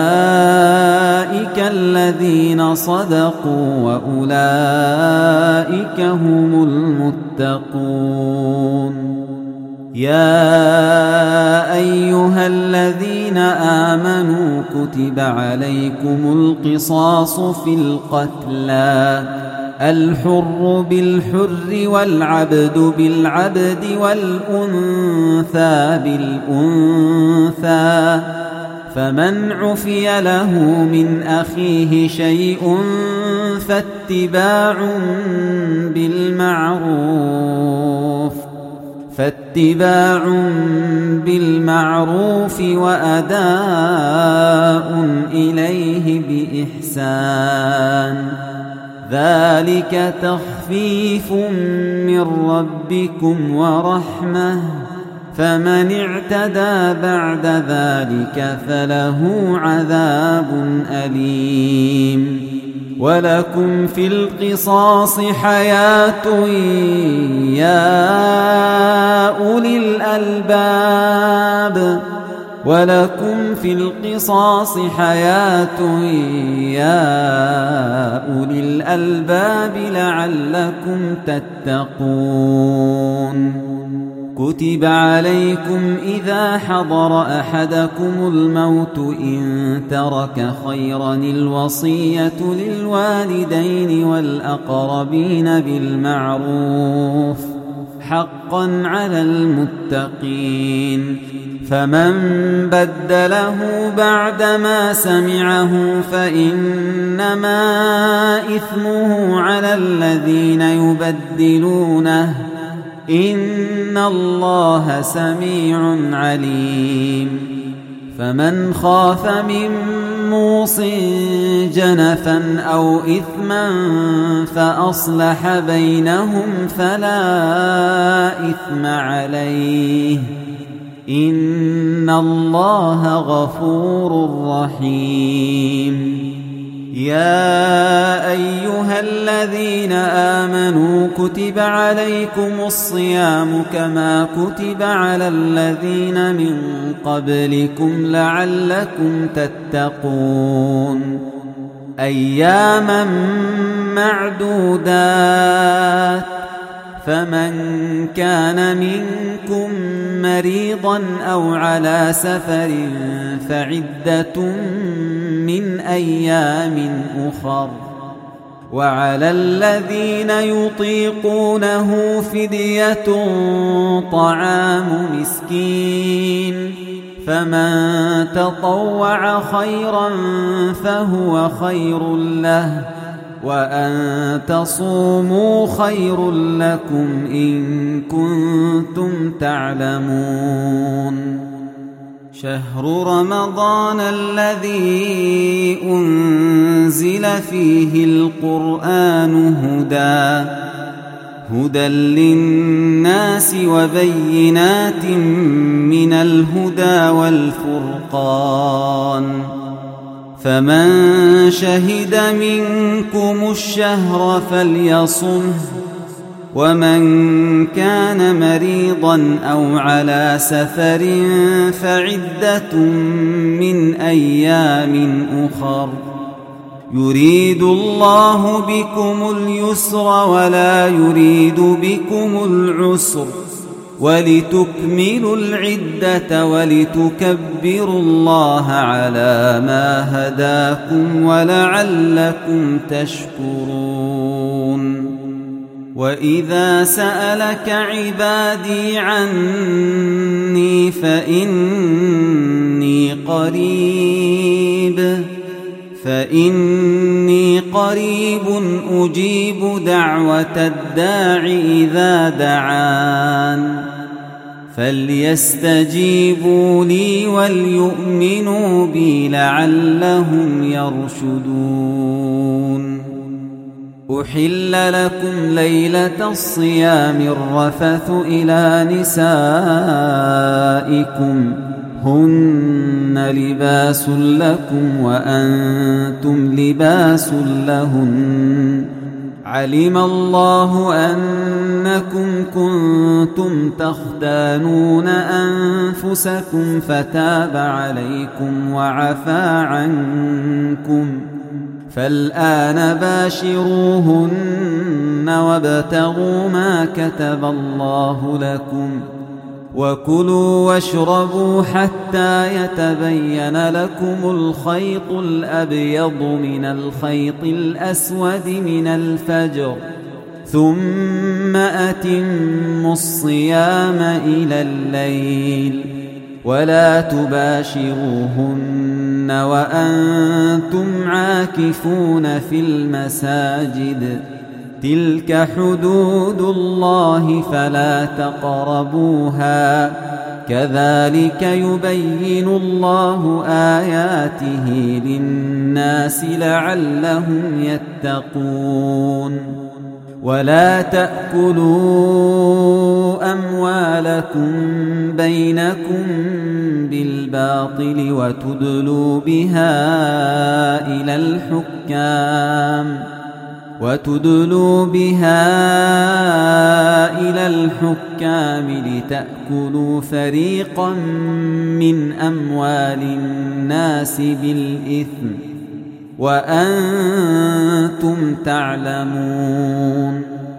Speaker 1: الذين صدقوا وأولئك هم المتقون. يا أيها الذين آمنوا كتب عليكم القصاص في القتلى الحر بالحر والعبد بالعبد والأنثى بالأنثى فمن عفي له من أخيه شيء فاتباع بالمعروف وأداء إليه بإحسان ذلك تخفيف من ربكم ورحمة فمن اعتدى بعد ذلك فله عذاب أليم. ولكم في القصاص حياة يا أولي الألباب لعلكم تتقون. كتب عليكم إذا حضر أحدكم الموت إن ترك خيرا الوصية للوالدين والأقربين بالمعروف حقا على المتقين فمن بدله بعدما سمعه فإنما إثمه على الذين يبدلونه إن الله سميع عليم. فمن خاف من موصٍ جنفا أو إثما فأصلح بينهم فلا إثم عليه إن الله غفور رحيم. يا أيها الذين آمنوا كتب عليكم الصيام كما كتب على الذين من قبلكم لعلكم تتقون أياما معدودات فمن كان منكم مريضا أو على سفر فعدة من أيام أخر وعلى الذين يطيقونه فدية طعام مسكين فمن تطوع خيرا فهو خير له وأن تصوموا خير لكم إن كنتم تعلمون. شهر رمضان الذي أنزل فيه القرآن هدى للناس وبينات من الهدى والفرقان فمن شهد منكم الشهر فليصمه ومن كان مريضا أو على سفر فعدة من أيام أخر يريد الله بكم اليسر ولا يريد بكم العسر ولتكملوا العدة ولتكبروا الله على ما هداكم ولعلكم تشكرون. وإذا سألك عبادي عني فإني قريب أجيب دعوة الداع إذا دعان فليستجيبوا لي وليؤمنوا بي لعلهم يرشدون. أحل لكم ليلة الصيام الرفث إلى نسائكم هن لباس لكم وأنتم لباس لهن علم الله أنكم كنتم تختانون أنفسكم فتاب عليكم وعفى عنكم فالآن باشروهن وابتغوا ما كتب الله لكم وكلوا واشربوا حتى يتبين لكم الخيط الأبيض من الخيط الأسود من الفجر ثم أتموا الصيام إلى الليل ولا تباشروهن وأنتم عاكفون في المساجد تلك حدود الله فلا تقربوها كذلك يبين الله آياته للناس لعلهم يتقون. ولا تأكلوا أموالكم بينكم بالباطل وتدلوا بها إلى الحكام لتأكلوا فريقا من أموال الناس بالإثم وأنتم تعلمون.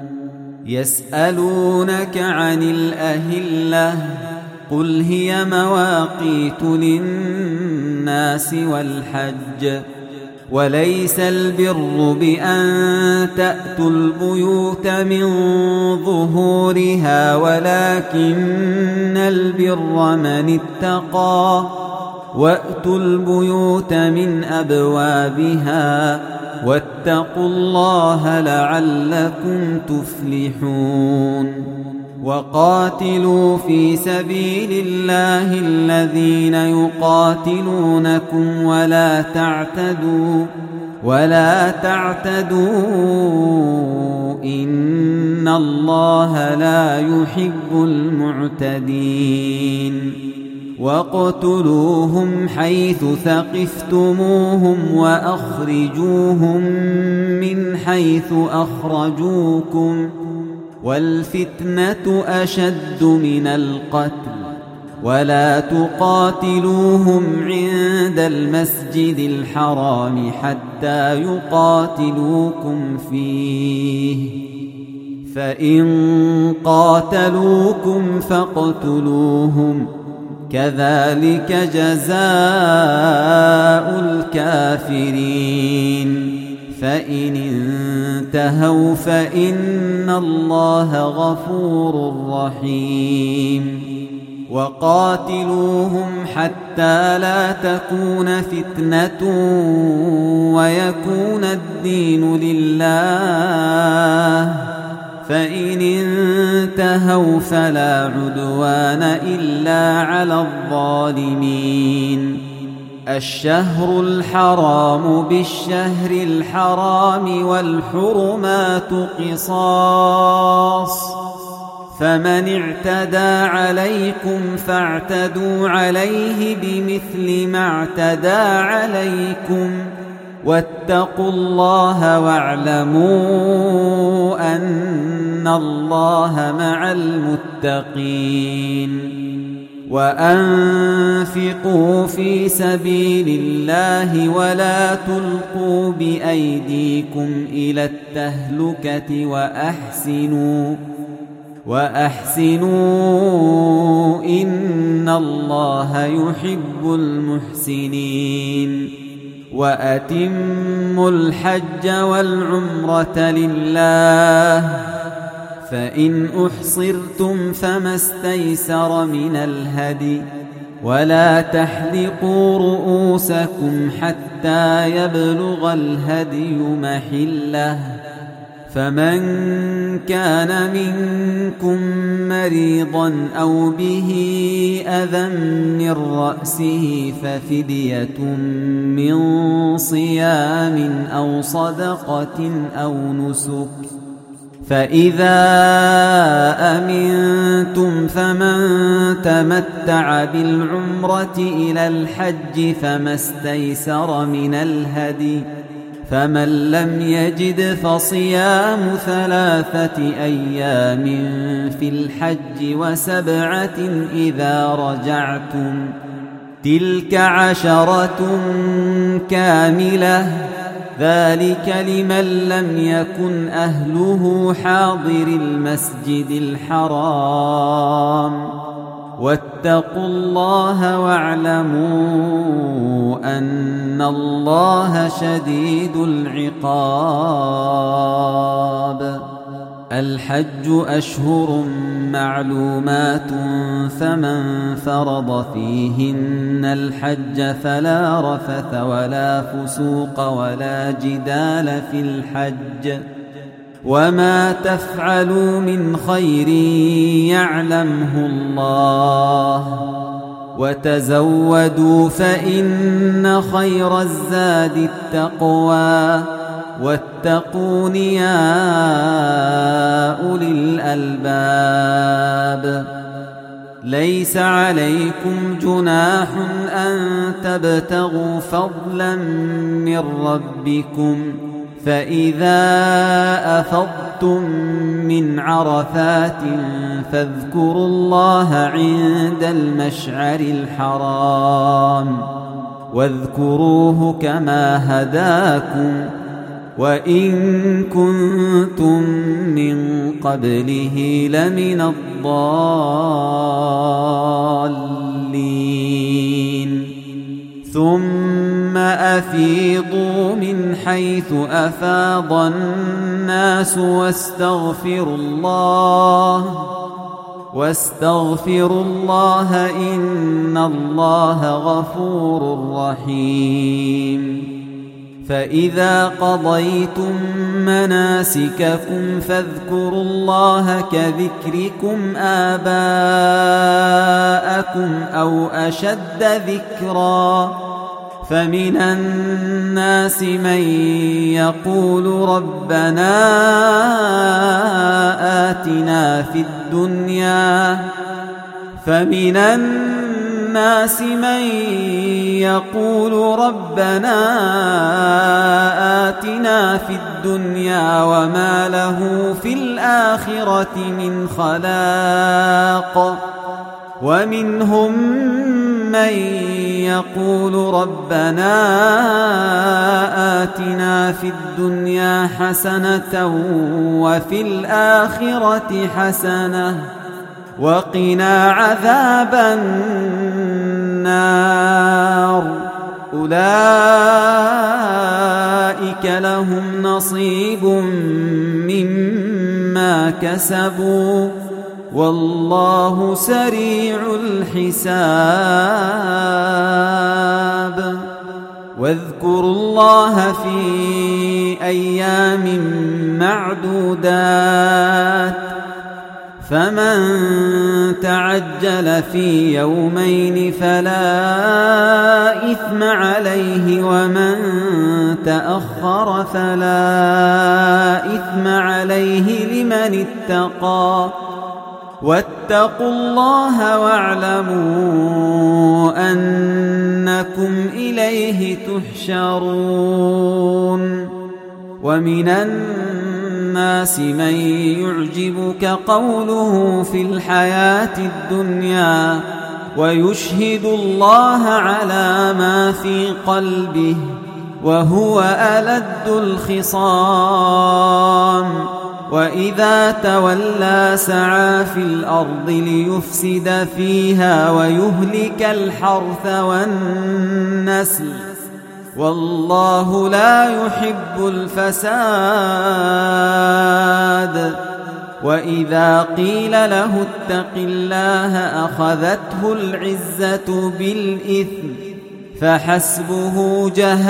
Speaker 1: يسألونك عن الأهلة قل هي مواقيت للناس والحج وليس البر بأن تأتوا البيوت من ظهورها ولكن البر من اتقى وأتوا البيوت من أبوابها واتقوا الله لعلكم تفلحون. وقاتلوا في سبيل الله الذين يقاتلونكم ولا تعتدوا إن الله لا يحب المعتدين واقتلوهم حيث ثقفتموهم وأخرجوهم من حيث أخرجوكم والفتنة أشد من القتل ولا تقاتلوهم عند المسجد الحرام حتى يقاتلوكم فيه فإن قاتلوكم فاقتلوهم كذلك جزاء الكافرين فإن انتهوا فإن الله غفور رحيم وقاتلوهم حتى لا تكون فتنة ويكون الدين لله فإن انتهوا فلا عدوان إلا على الظالمين الشهر الحرام بالشهر الحرام والحرمات قصاص فمن اعتدى عليكم فاعتدوا عليه بمثل ما اعتدى عليكم واتقوا الله واعلموا أن الله مع المتقين وأنفقوا في سبيل الله ولا تلقوا بأيديكم إلى التهلكة وأحسنوا إن الله يحب المحسنين وأتموا الحج والعمرة لله فإن أحصرتم فما استيسر من الهدي ولا تحلقوا رؤوسكم حتى يبلغ الهدي محله فمن كان منكم مريضا أو به أذى من رأسه ففدية من صيام أو صدقة أو نسك فإذا أمنتم فمن تمتع بالعمرة إلى الحج فما استيسر من الهدي فمن لم يجد فصيام 3 أيام في الحج وسبعة إذا رجعتم تلك 10 كاملة ذلك لمن لم يكن أهله حاضر المسجد الحرام واتقوا الله واعلموا أن الله شديد العقاب الحج أشهر معلومات فمن فرض فيهن الحج فلا رفث ولا فسوق ولا جدال في الحج وما تفعلوا من خير يعلمه الله وتزودوا فإن خير الزاد التقوى واتقون يا أولي الألباب ليس عليكم جناح أن تبتغوا فضلا من ربكم فإذا أفضتم من عرفات فاذكروا الله عند المشعر الحرام واذكروه كما هداكم وإن كنتم من قبله لمن الضالين ثم أفيضوا من حيث أفاض الناس واستغفروا الله إن الله غفور رحيم فإذا قضيتم مناسككم فاذكروا الله كذكركم آباءكم أو أشد ذكرا فمن الناس من يقول ربنا آتنا في الدنيا وما له في الآخرة من خلاق ومنهم من يقول ربنا آتنا في الدنيا حسنة وفي الآخرة حسنة وقنا عذاب النار أولئك لهم نصيب مما كسبوا والله سريع الحساب واذكروا الله في أيام معدودات فمن تعجل في يومين فلا إثم عليه ومن تأخر فلا إثم عليه لمن اتقى واتقوا الله واعلموا أنكم إليه تحشرون ومن الناس من يعجبك قوله في الحياة الدنيا ويشهد الله على ما في قلبه وهو ألد الخصام وإذا تولى سعى في الأرض ليفسد فيها ويهلك الحرث والنسل والله لا يحب الفساد وإذا قيل له اتق الله أخذته العزة بالإثم فحسبه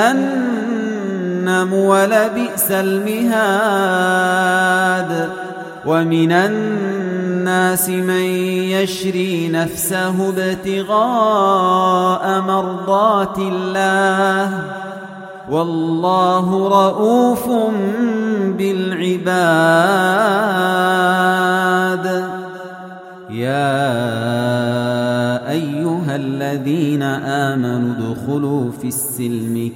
Speaker 1: جهنم ولبئس المهاد ومن الناس من يشري نفسه ابتغاء مرضات الله والله رؤوف بالعباد يا أيها الذين آمنوا ادخلوا في السلم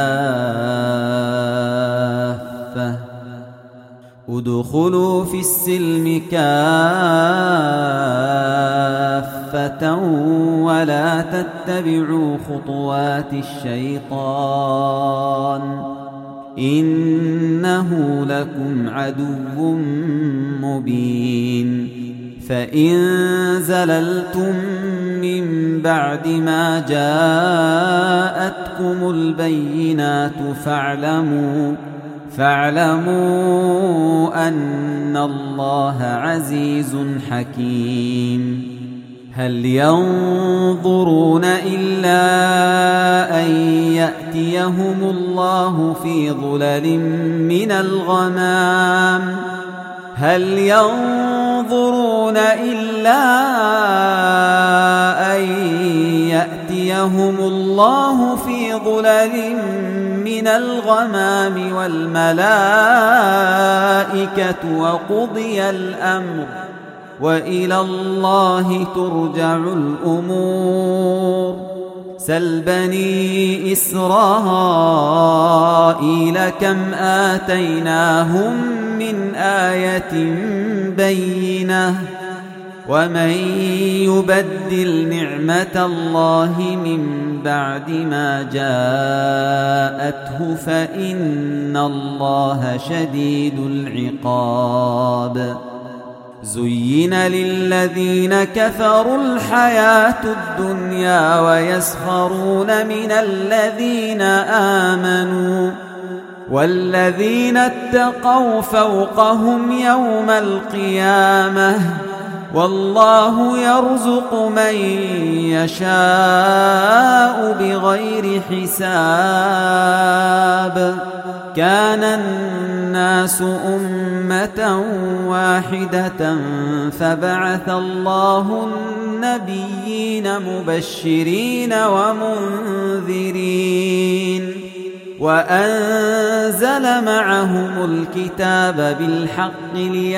Speaker 1: كافة ولا تتبعوا خطوات الشيطان إنه لكم عدو مبين فإن زللتم من بعد ما جاءتكم البينات فاعلموا أن الله عزيز حكيم هل ينظرون إلا أن يأتيهم الله في ظلل من الغمام والملائكة وقضي الأمر وإلى الله ترجع الأمور سل بني إسرائيل كم آتيناهم من آية بينة ومن يبدل نعمة الله من بعد ما جاءته فإن الله شديد العقاب زين للذين كفروا الحياة الدنيا ويسخرون من الذين آمنوا والذين اتقوا فوقهم يوم القيامة والله يرزق من يشاء بغير حساب كان الناس أمة واحدة فبعث الله النبيين مبشرين ومنذرين وأنزل معهم الكتاب بالحق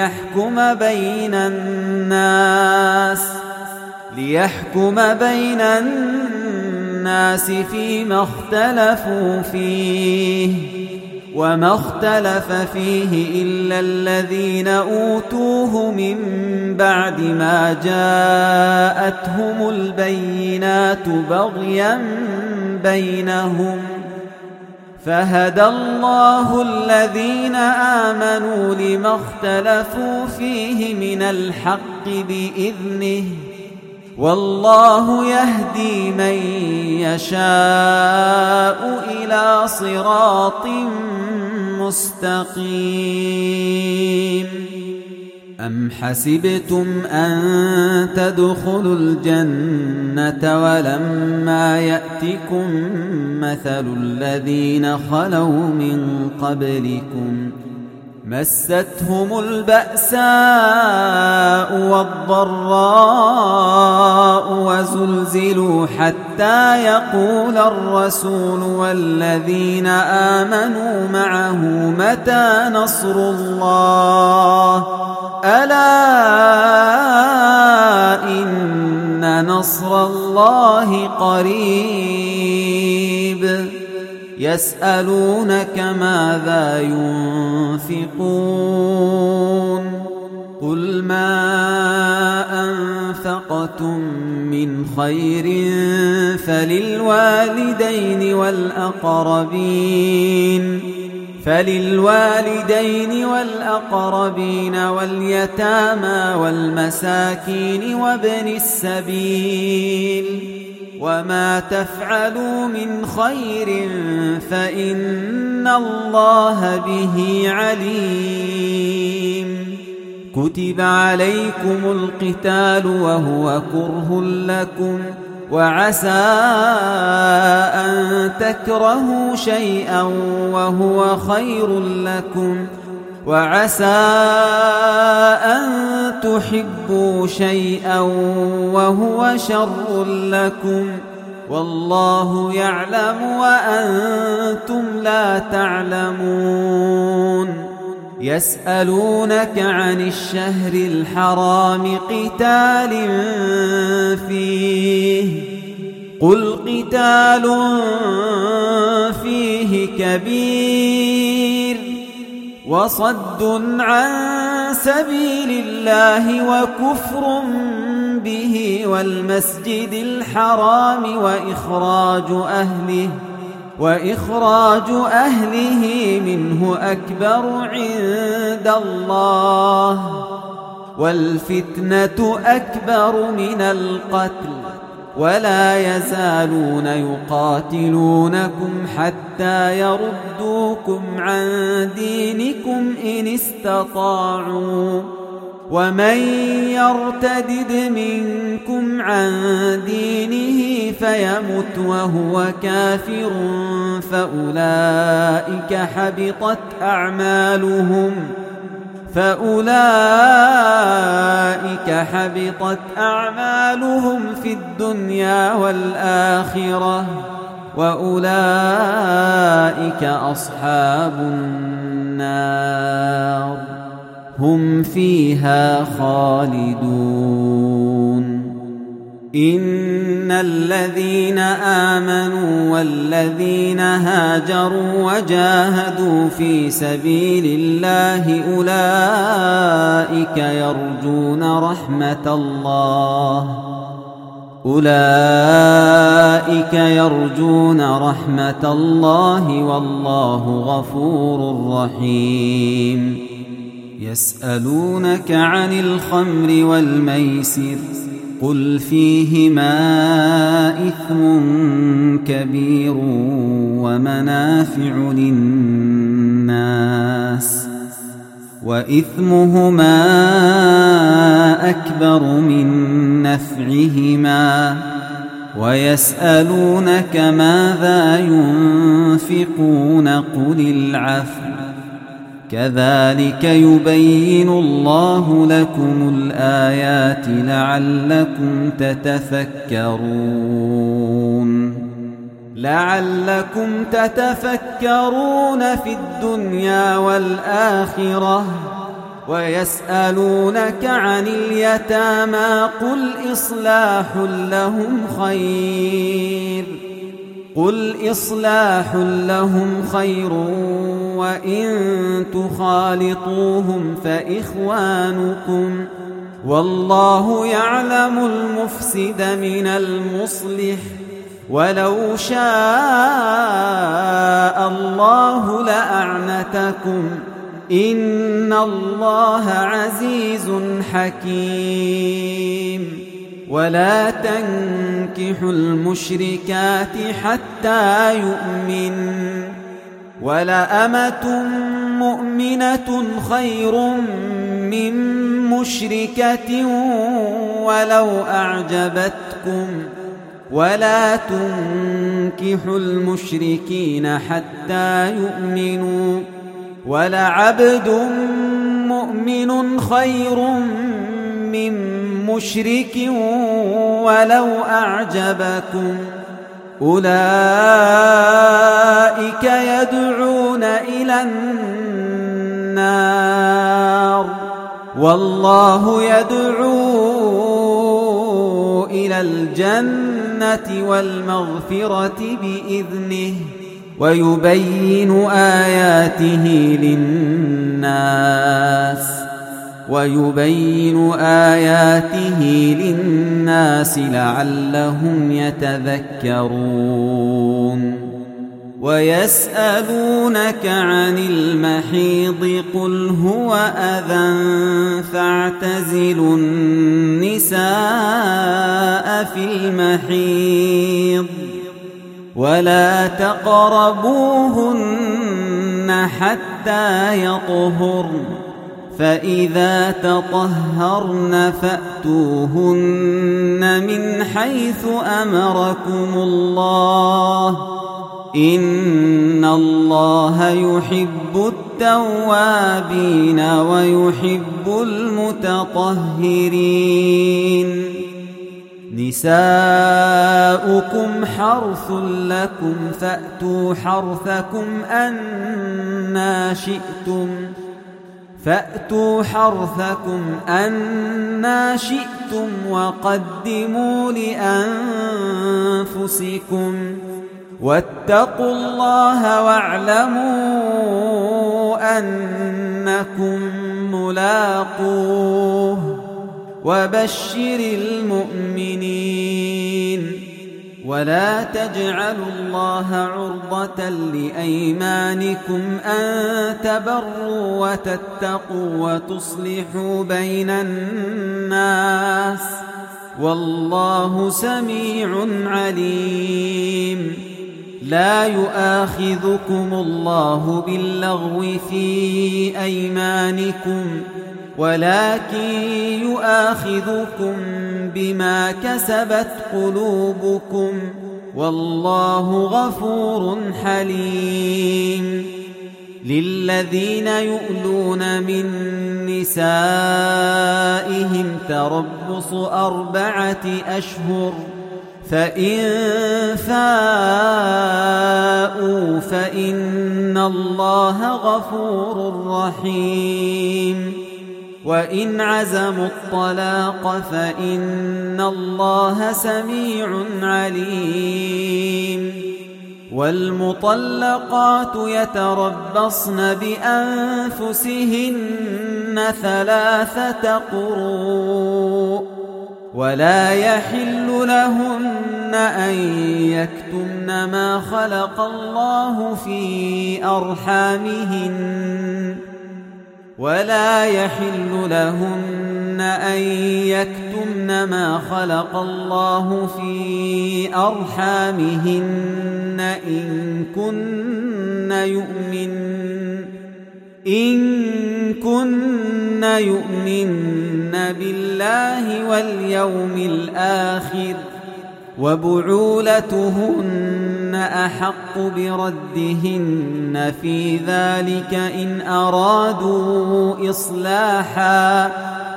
Speaker 1: ليحكم بين الناس فيما اختلفوا فيه وما اختلف فيه إلا الذين أوتوه من بعد ما جاءتهم البينات بغيا بينهم فهدى الله الذين آمنوا لما اختلفوا فيه من الحق بإذنه والله يهدي من يشاء إلى صراط مستقيم أم حسبتم أن تدخلوا الجنة ولما يأتكم مثل الذين خلوا من قبلكم مستهم البأساء والضراء وزلزلوا حتى يقول الرسول والذين آمنوا معه متى نصر الله ألا إن نصر الله قريب يسألونك ماذا ينفقون قل ما أنفقتم من خير فللوالدين والأقربين واليتامى والمساكين وابن السبيل وما تفعلوا من خير فإن الله به عليم كتب عليكم القتال وهو كره لكم وعسى أن تكرهوا شيئا وهو خير لكم وعسى أن تحبوا شيئا وهو شر لكم والله يعلم وأنتم لا تعلمون يسألونك عن الشهر الحرام قتال فيه قل قتال فيه كبير وصد عن سبيل الله وكفر به والمسجد الحرام وإخراج أهله منه أكبر عند الله والفتنة أكبر من القتل ولا يزالون يقاتلونكم حتى يردوكم عن دينكم إن استطاعوا ومن يرتدد منكم عن دينه فيمت وهو كافر فأولئك حبطت أعمالهم في الدنيا والآخرة وأولئك أصحاب النار هم فيها خالدون إن الذين آمنوا والذين هاجروا وجاهدوا في سبيل الله أولئك يرجون رحمة الله والله غفور رحيم يسألونك عن الخمر والميسر قل فيهما إثم كبير ومنافع للناس وإثمهما أكبر من نفعهما ويسألونك ماذا ينفقون قل العفو كذلك يبين الله لكم الآيات لعلكم تتفكرون في الدنيا والآخرة ويسألونك عن اليتامى قل إصلاح لهم خير وإن تخالطوهم فإخوانكم والله يعلم المفسد من المصلح ولو شاء الله لأعنتكم إن الله عزيز حكيم ولا تنكحوا المشركات حتى يؤمن ولأمة مؤمنة خير من مشركة ولو أعجبتكم ولا تنكحوا المشركين حتى يؤمنوا ولعبد مؤمن خير من مشرك ولو أعجبكم أولئك يدعون إلى النار والله يدعو إلى الجنة والمغفرة بإذنه ويبين آياته للناس لعلهم يتذكرون ويسألونك عن المحيض قل هو أذى فاعتزلوا النساء في المحيض ولا تقربوهن حتى يطهرن فإذا تطهرن فأتوهن من حيث أمركم الله إن الله يحب التوابين ويحب المتطهرين نساؤكم حرث لكم فأتوا حرثكم أنا شئتم وقدموا لأنفسكم واتقوا الله واعلموا أنكم ملاقوه وبشر المؤمنين ولا تجعلوا الله عرضة لأيمانكم أن تبروا وتتقوا وتصلحوا بين الناس والله سميع عليم لا يؤاخذكم الله باللغو في أيمانكم ولكن يؤاخذكم بما كسبت قلوبكم والله غفور حليم للذين يؤلون من نسائهم تربص 4 أشهر فإن فاءوا فإن الله غفور رحيم وإن عزموا الطلاق فإن الله سميع عليم والمطلقات يتربصن بأنفسهن 3 قروء ولا يحل لهن أن يكتمن ما خلق الله في أرحامهن إن كن يؤمن بالله واليوم الآخر وبعولتهن أحق بردهن في ذلك إن أرادوا إصلاحا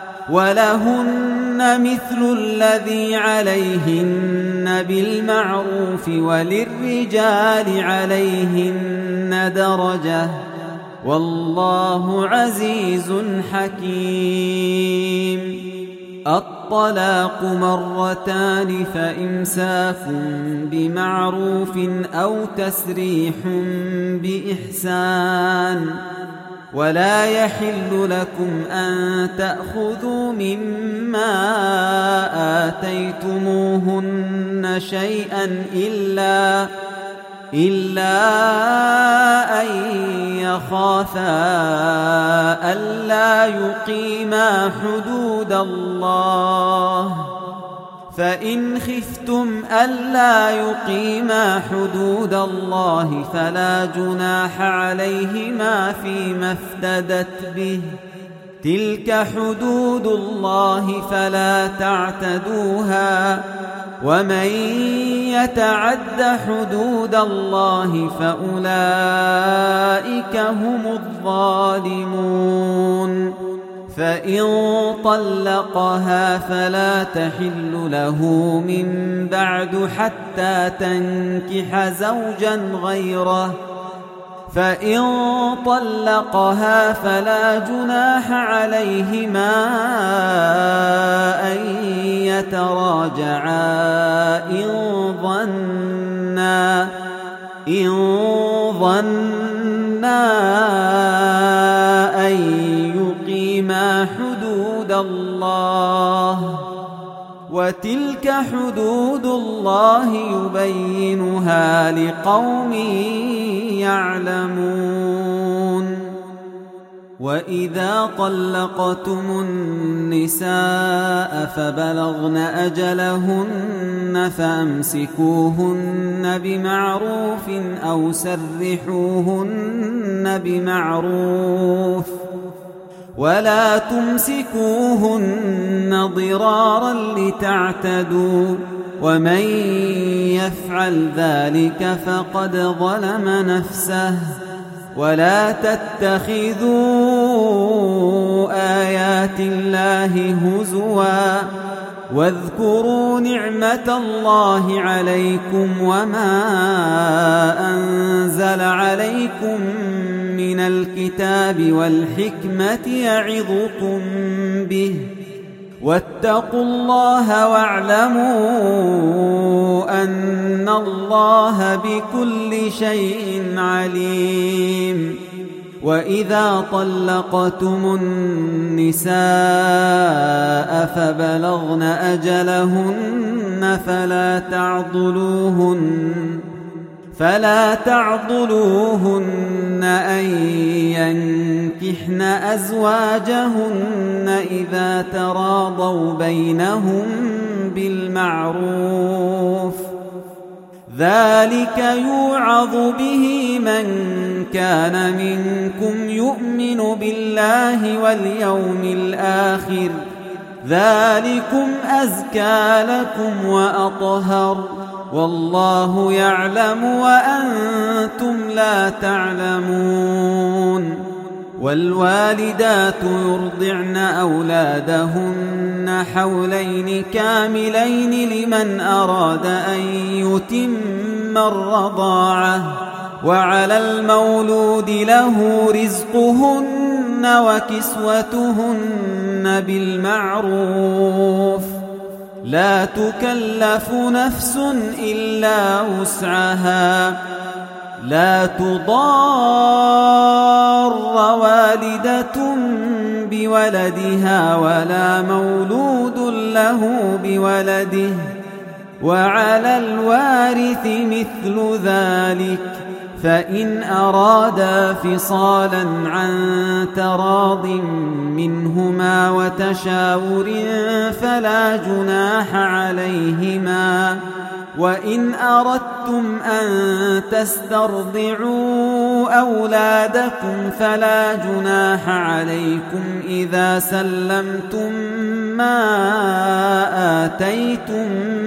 Speaker 1: ولهن مثل الذي عليهن بالمعروف وللرجال عليهن درجة والله عزيز حكيم. الطلاق مرتان فإمساك بمعروف أو تسريح بإحسان ولا يحل لكم أن تأخذوا مما آتيتموهن شيئا إلا أن يخافا ألا يقيما حدود الله فإن خفتم ألا يقيما حدود الله فلا جناح عليهما فيما افتدت به تلك حدود الله فلا تعتدوها ومن يتعد حدود الله فأولئك هم الظالمون. فإن طلقها فلا تحل له من بعد حتى تنكح زوجا غيره فإن طلقها فلا جناح عليهما أن يتراجعا إن ظنا أن يقيما حدود الله وتلك حدود الله يبينها لقوم يعلمون. وإذا طلقتم النساء فبلغن أجلهن فأمسكوهن بمعروف أو سرحوهن بمعروف ولا تمسكوهن ضرارا لتعتدوا ومن يفعل ذلك فقد ظلم نفسه ولا تتخذوا آيات الله هزوا واذكروا نعمة الله عليكم وما أنزل عليكم من الكتاب والحكمة يعظكم به واتقوا الله واعلموا أن الله بكل شيء عليم. وإذا طلقتم النساء فبلغن أجلهن فلا تعضلوهن أن ينكحن أزواجهن إذا تراضوا بينهم بالمعروف ذلك يوعظ به من كان منكم يؤمن بالله واليوم الآخر ذلكم أزكى لكم وأطهر والله يعلم وأنتم لا تعلمون. والوالدات يرضعن أولادهن حولين كاملين لمن أراد أن يتم الرضاعة وعلى المولود له رزقهن وكسوتهن بالمعروف لا تكلف نفس إلا وسعها لا تضار والدة بولدها ولا مولود له بولده وعلى الوارث مثل ذلك فإن أرادا فصالا عن تراض منهما وتشاور فلا جناح عليهما وإن أردتم أن تسترضعوا أولادكم فلا جناح عليكم إذا سلمتم ما آتيتم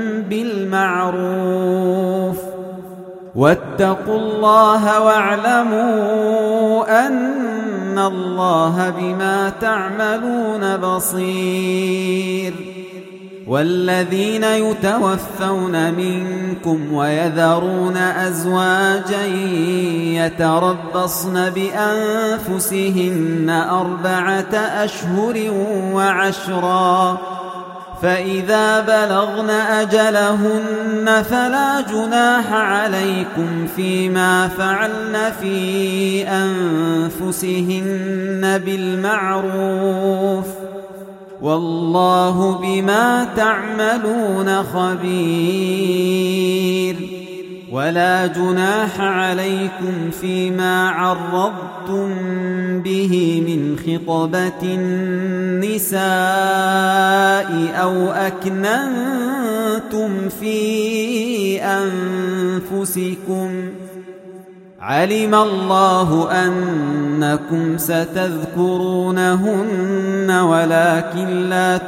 Speaker 1: بالمعروف واتقوا الله واعلموا أن الله بما تعملون بصير. والذين يتوفون منكم ويذرون أزواجا يتربصن بأنفسهن 4 أشهر وعشرا فإذا بلغن أجلهن فلا جناح عليكم فيما فعلن في أنفسهن بالمعروف والله بما تعملون خبير. ولا جناح عليكم فيما عرضتم به من خطبة النساء أو أكننتم في أنفسكم علم الله أنكم ستذكرونهن ولكن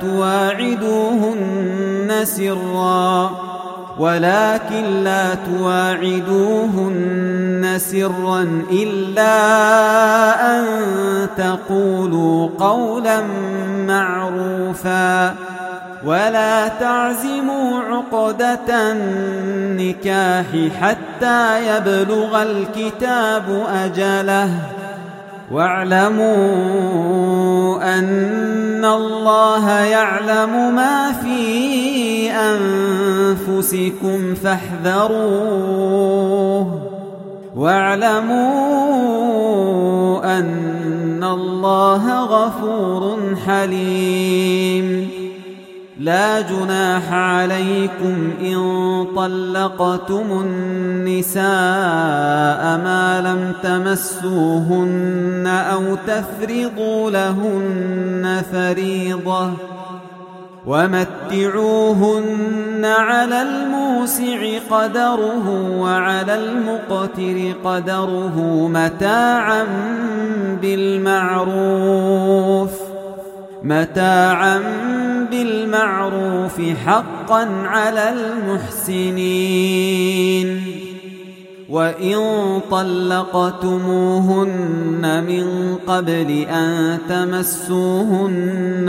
Speaker 1: لا تواعدوهن سرا إلا أن تقولوا قولا معروفا ولا تعزموا عقدة النكاح حتى يبلغ الكتاب أجله واعلموا أن الله يعلم ما في أنفسكم فاحذروه واعلموا أن الله غفور حليم. لا جناح عليكم إن طلقتم النساء ما لم تمسوهن أو تفرضوا لهن فريضة ومتعوهن على الموسع قدره وعلى المقتر قدره متاعا بالمعروف حقا على المحسنين. وإن طلقتموهن من قبل أن تمسوهن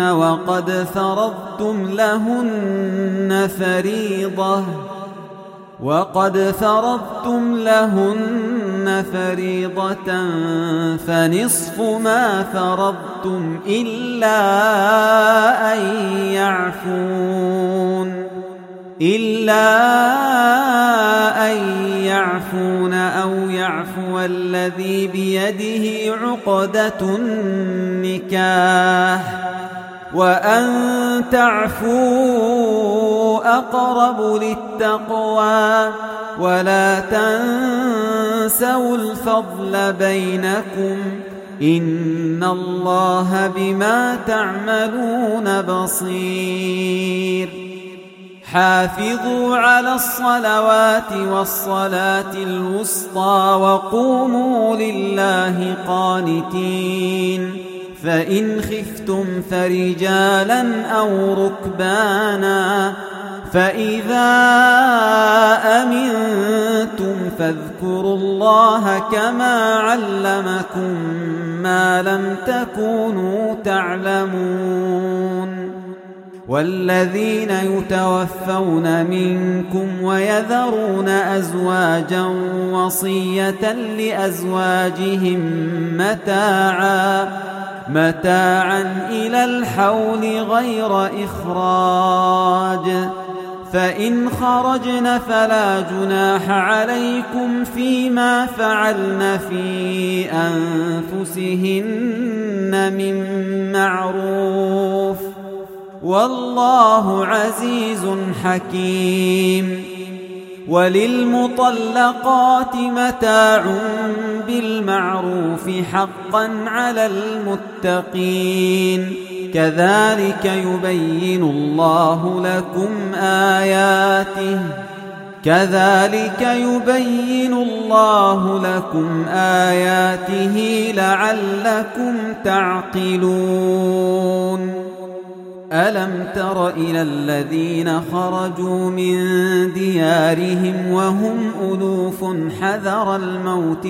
Speaker 1: وقد فرضتم لهن فريضة فنصف ما فرضتم إلا أن يعفون أو يعفو الذي بيده عقدة النكاح وأن تعفوا أقرب للتقوى ولا تنسوا الفضل بينكم إن الله بما تعملون بصير. حافظوا على الصلوات والصلاة الوسطى وقوموا لله قانتين. فإن خفتم فرجالا أو ركبانا فإذا أمنتم فاذكروا الله كما علمكم ما لم تكونوا تعلمون. والذين يتوفون منكم ويذرون أزواجا وصية لأزواجهم متاعا إلى الحول غير إخراج فإن خرجن فلا جناح عليكم فيما فعلن في أنفسهن من معروف والله عزيز حكيم. وللمطلقات متاع بالمعروف حقا على المتقين كذلك يبين الله لكم آياته كذلك يبين الله لكم آياته لعلكم تعقلون ألم تر إلى الذين خرجوا من ديارهم وهم ألوف حذر الموت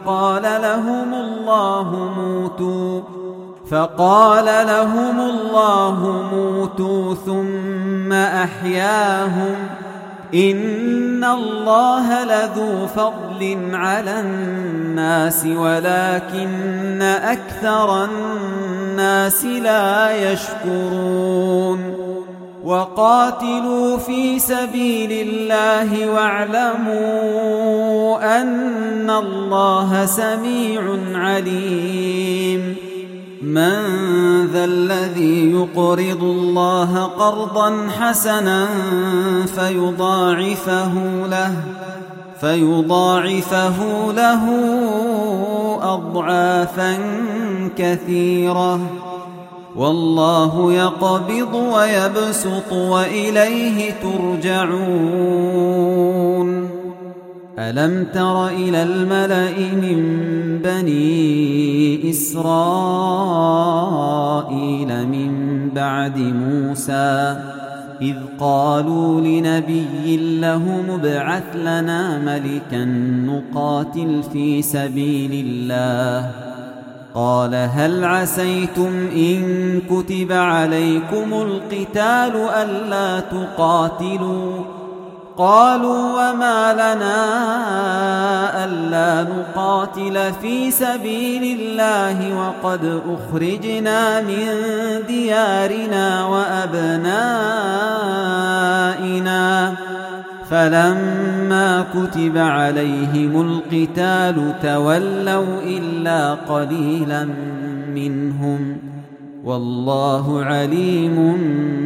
Speaker 1: فقال لهم الله موتوا ثم أحياهم إن الله لذو فضل على الناس ولكن أكثر الناس لا يشكرون وقاتلوا في سبيل الله واعلموا أن الله سميع عليم من ذا الذي يقرض الله قرضا حسنا فيضاعفه له أضعافا كثيرة والله يقبض ويبسط وإليه ترجعون ألم تر إلى الملأ من بني إسرائيل من بعد موسى إذ قالوا لنبي له ابعث لنا ملكا نقاتل في سبيل الله قال هل عسيتم إن كتب عليكم القتال ألا تقاتلوا قالوا وما لنا ألا نقاتل في سبيل الله وقد أخرجنا من ديارنا وأبنائنا فلما كتب عليهم القتال تولوا إلا قليلا منهم والله عليم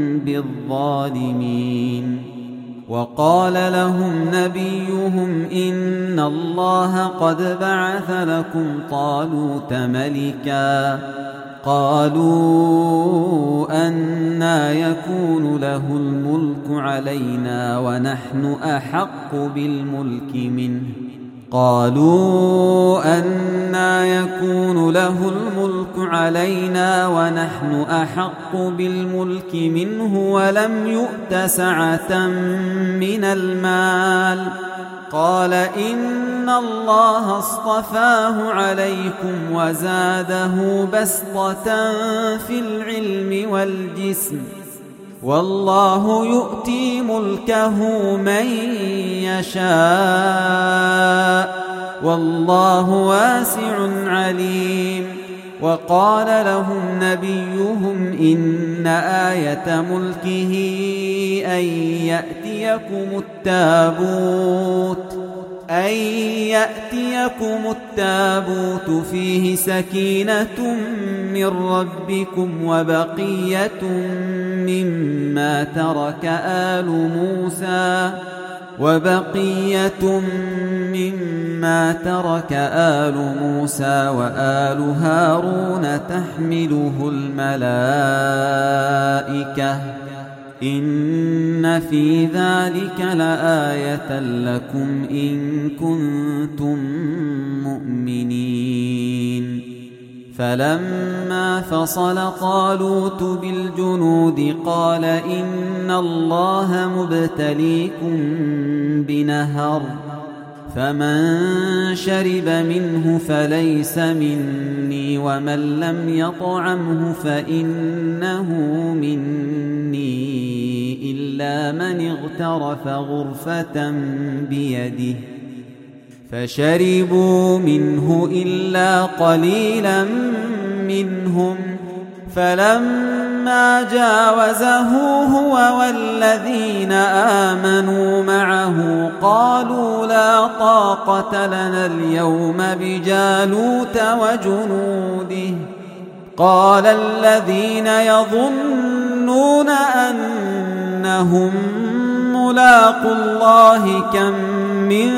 Speaker 1: بالظالمين وقال لهم نبيهم إن الله قد بعث لكم طالوت ملكا قالوا أنى يكون له الملك علينا ونحن أحق بالملك منه ولم يؤت سعة من المال قال إن الله اصطفاه عليكم وزاده بسطة في العلم والجسم والله يؤتي ملكه من يشاء والله واسع عليم وقال لهم نبيهم إن آية ملكه أن يأتيكم التابوت فيه سكينة من ربكم وبقية مما ترك آل موسى وآل هارون تحمله الملائكة إن في ذلك لآية لكم إن كنتم مؤمنين فلما فصل طالوت بالجنود قال إن الله مبتليكم بنهر فمن شرب منه فليس مني ومن لم يطعمه فإنه مني إلا من اغترف غرفة بيده فشربوا منه إلا قليلا منهم فلما جاوزه هو والذين آمنوا معه قالوا لا طاقة لنا اليوم بجالوت وجنوده قال الذين يظنون أنهم ملاقو الله كم من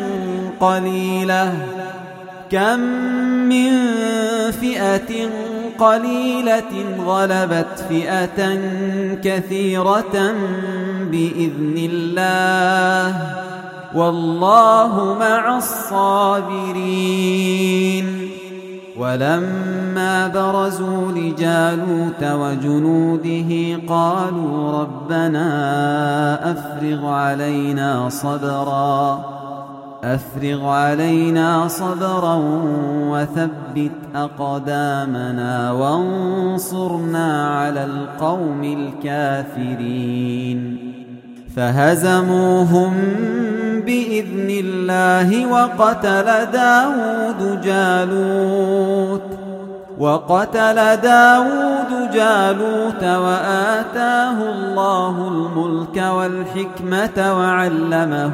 Speaker 1: فئة قليلة غلبت فئة كثيرة بإذن الله والله مع الصابرين. ولما برزوا لجالوت وجنوده قالوا ربنا أفرغ علينا صبرا وثبت أقدامنا وانصرنا على القوم الكافرين. فهزموهم بإذن الله وقتل داود جالوت وآتاه الله الملك والحكمة وعلمه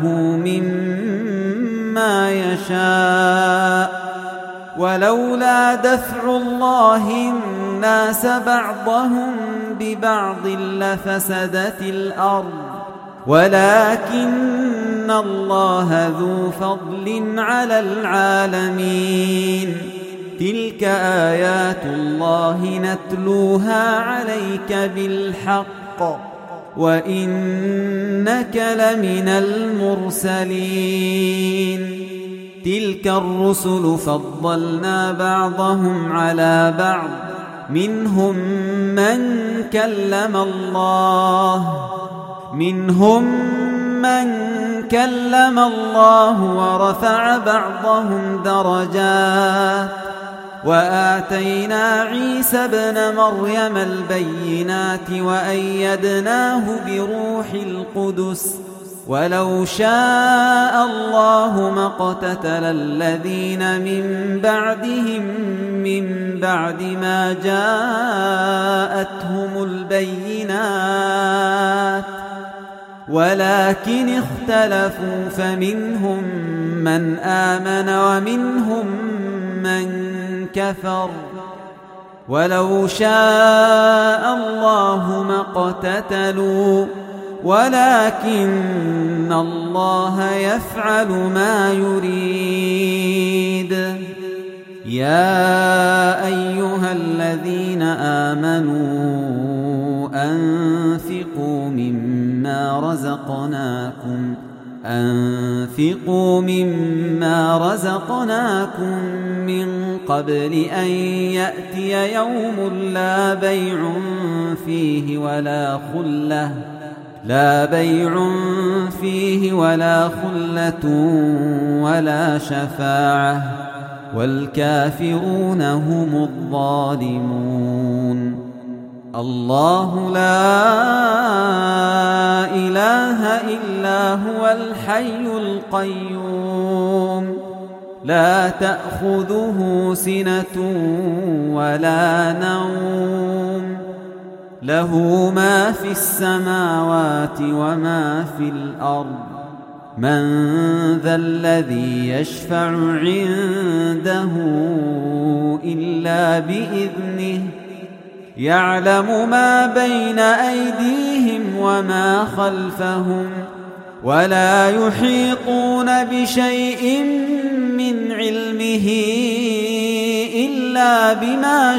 Speaker 1: مما يشاء. ولولا دفع الله الناس بعضهم ببعض لفسدت الأرض ولكن الله ذو فضل على العالمين. تلك آيات الله نتلوها عليك بالحق وإنك لمن المرسلين. تلك الرسل فضلنا بعضهم على بعض منهم من كلم الله ورفع بعضهم درجات وآتينا عيسى ابن مريم البينات وأيدناه بروح القدس. ولو شاء الله ما اقتتل الذين من بعدهم من بعد ما جاءتهم البينات ولكن اختلفوا فمنهم من آمن ومنهم من كفر. ولو شاء الله ما اقتتلوا ولكن الله يفعل ما يريد. يا أيها الذين آمنوا أنفقوا مما رزقناكم من قبل أن يأتي يوم لا بيع فيه ولا خلة ولا شفاعة والكافرون هم الظالمون. الله لا إله إلا هو الحي القيوم لا تأخذه سنة ولا نوم له ما في السماوات وما في الأرض. من ذا الذي يشفع عنده إلا بإذنه يعلم ما بين أيديهم وما خلفهم ولا يحيطون بشيء من علمه إلا بما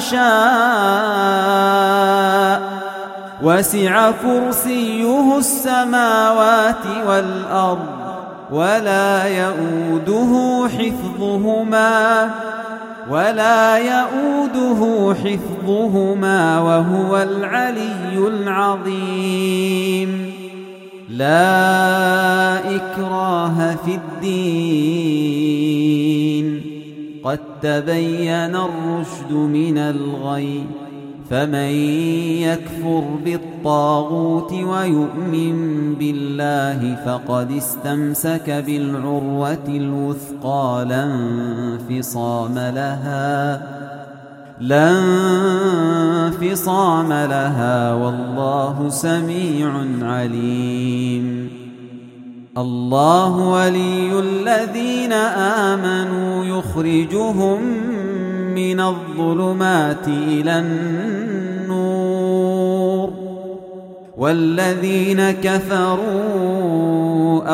Speaker 1: شاء وسع كرسيه السماوات والأرض ولا يؤوده حفظهما وهو العلي العظيم. لا إكراه في الدين قد تبين الرشد من الغي. فمن يكفر بالطاغوت ويؤمن بالله فقد استمسك بالعروة الوثقى لا انفصام لها والله سميع عليم. الله ولي الذين آمنوا يخرجهم من الظلمات إلى النور والذين كفروا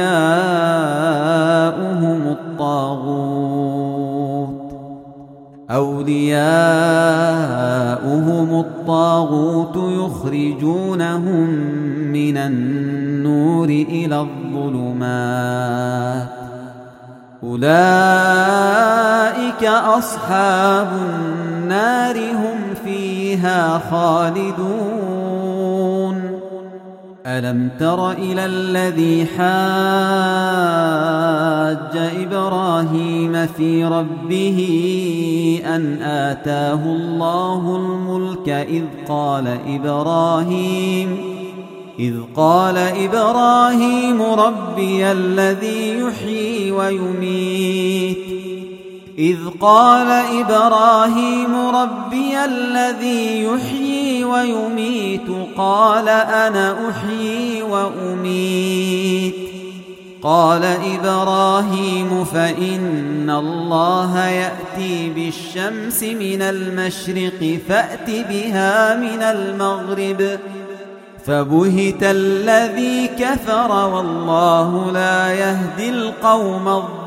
Speaker 1: أولياؤهم الطاغوت أولياؤهم الطاغوت يخرجونهم من النور إلى الظلمات أولئك أصحاب النار هم فيها خالدون ألم تر إلى الذي حاج إبراهيم في ربه أن آتاه الله الملك إذ قال إبراهيم ربي الذي يحيي ويميت قال أنا أحيي وأميت قال إبراهيم فإن الله يأتي بالشمس من المشرق فأت بها من المغرب فبهت الذي كفر والله لا يهدي القوم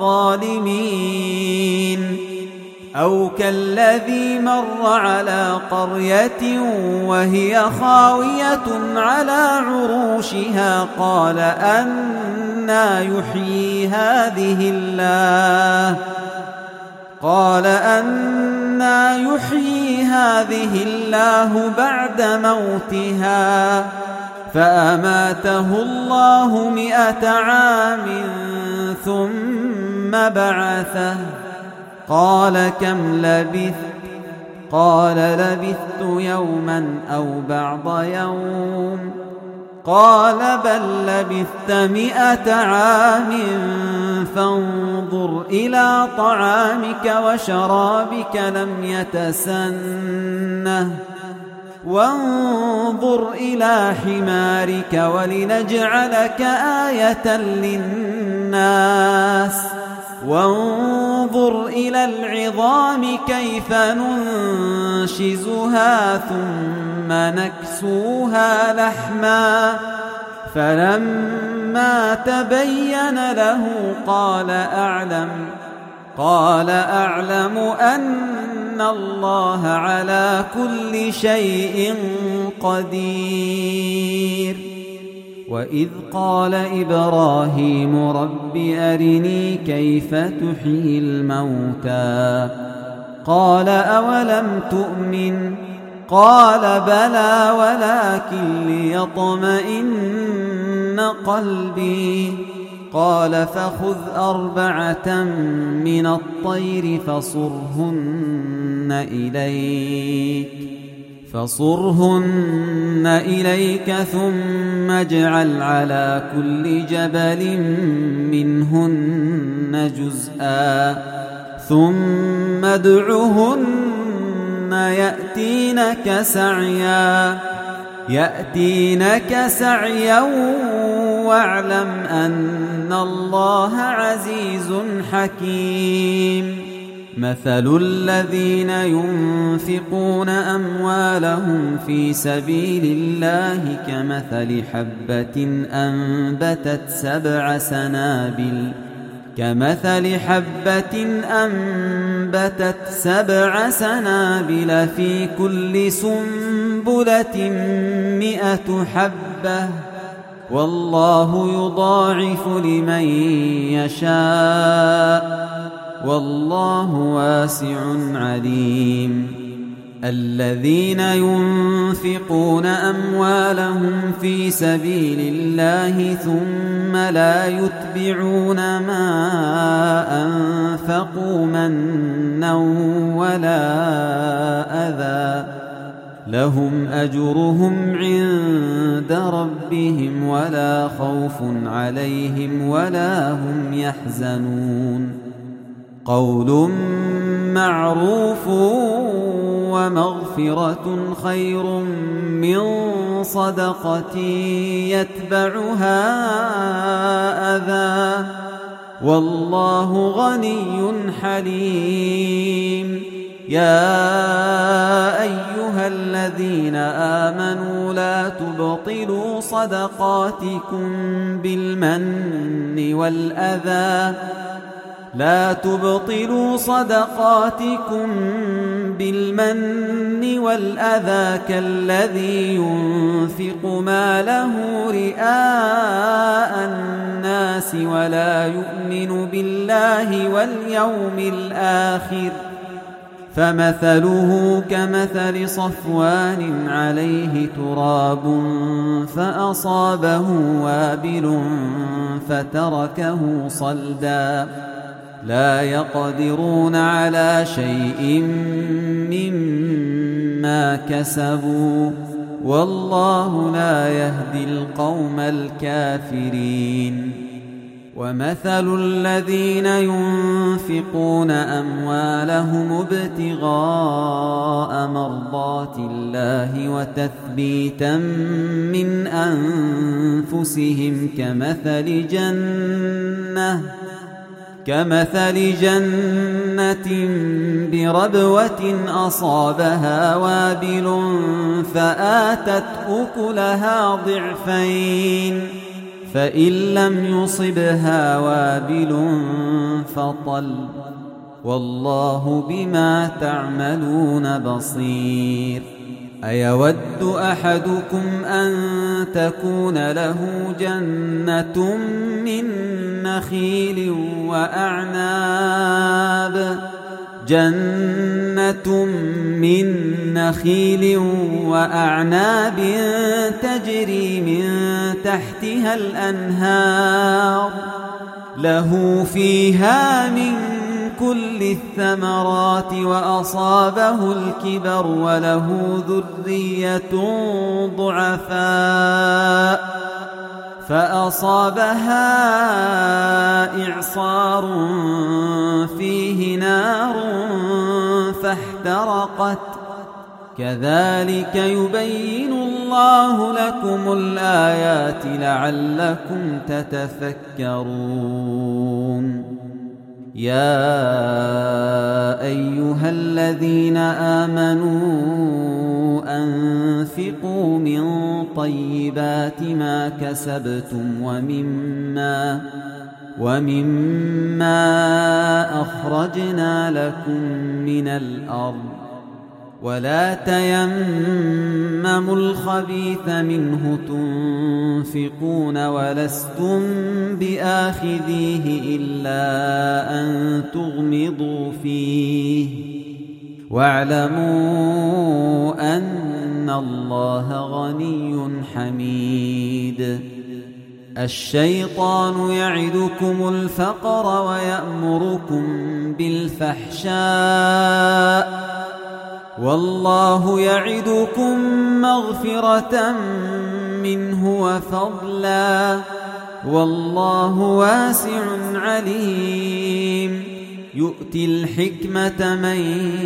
Speaker 1: الظالمين أو كالذي مر على قرية وهي خاوية على عروشها قال أنى يحيي هذه الله بعد موتها فأماته الله 100 عام ثم بعثه قال كم لبثت قال لبثت يوما أو بعض يوم قال بل لبثت 100 عام فانظر إلى طعامك وشرابك لم يتسنه وانظر إلى حمارك ولنجعلك آية للناس وانظر إلى العظام كيف ننشزها ثم نكسوها لحما فلما تبين له قال أعلم أن الله على كل شيء قدير وإذ قال إبراهيم رب أرني كيف تحيي الموتى قال أولم تؤمن قال بلى ولكن ليطمئن قلبي قال فخذ 4 من الطير فصرهن إليك ثم اجعل على كل جبل منهن جزءا ثم ادعهن يأتينك سعيا واعلم أن الله عزيز حكيم مثل الذين ينفقون أموالهم في سبيل الله كمثل حبة أنبتت 7 سنابل في كل سنبلة 100 حبة والله يضاعف لمن يشاء والله واسع عليم الذين ينفقون أموالهم في سبيل الله ثم لا يتبعون ما أنفقوا منا ولا أذى لهم أجرهم عند ربهم ولا خوف عليهم ولا هم يحزنون قول معروف ومغفرة خير من صدقة يتبعها أذى والله غني حليم يا أيها الذين آمنوا لا تبطلوا صدقاتكم بالمن والأذى لا تبطلوا صدقاتكم بالمن والأذى كالذي ينفق ماله رئاء الناس ولا يؤمن بالله واليوم الآخر فمثله كمثل صفوان عليه تراب فأصابه وابل فتركه صلدا لا يقدرون على شيء مما كسبوا والله لا يهدي القوم الكافرين ومثل الذين ينفقون أموالهم ابتغاء مرضات الله وتثبيتا من أنفسهم كمثل جنة بربوة أصابها وابل فآتت أكلها ضعفين فإن لم يصبها وابل فطل والله بما تعملون بصير أيود أحدكم أن تكون له جنة من نخيل وأعناب تجري من تحتها الأنهار له فيها من كل الثمرات وأصابه الكبر وله ذرية ضعفاء فأصابها إعصار فيه نار فاحترقت كذلك يبين الله لكم الآيات لعلكم تتفكرون يا أيها الذين آمنوا أنفقوا من طيبات ما كسبتم ومما أخرجنا لكم من الأرض ولا تيمموا الخبيث منه تنفقون ولستم بآخذيه إلا أن تغمضوا فيه واعلموا أن الله غني حميد الشيطان يعدكم الفقر ويأمركم بالفحشاء والله يعدكم مغفرة منه وفضلا والله واسع عليم يؤتي الحكمة من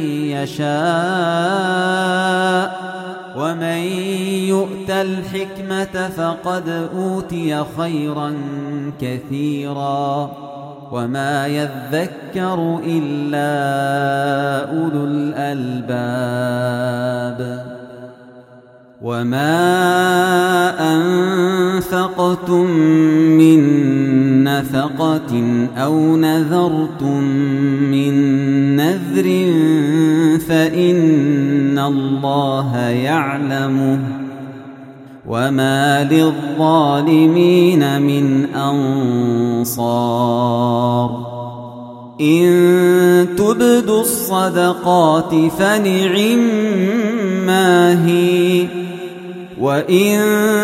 Speaker 1: يشاء ومن يؤت الحكمة فقد أوتي خيرا كثيرا وما يذكر إلا أولو الألباب وما أنفقتم من نفقة أو نذرتم من نذر فإن الله يعلمه وما للظالمين من أنصار إن تبدوا الصدقات فنعما هي وإن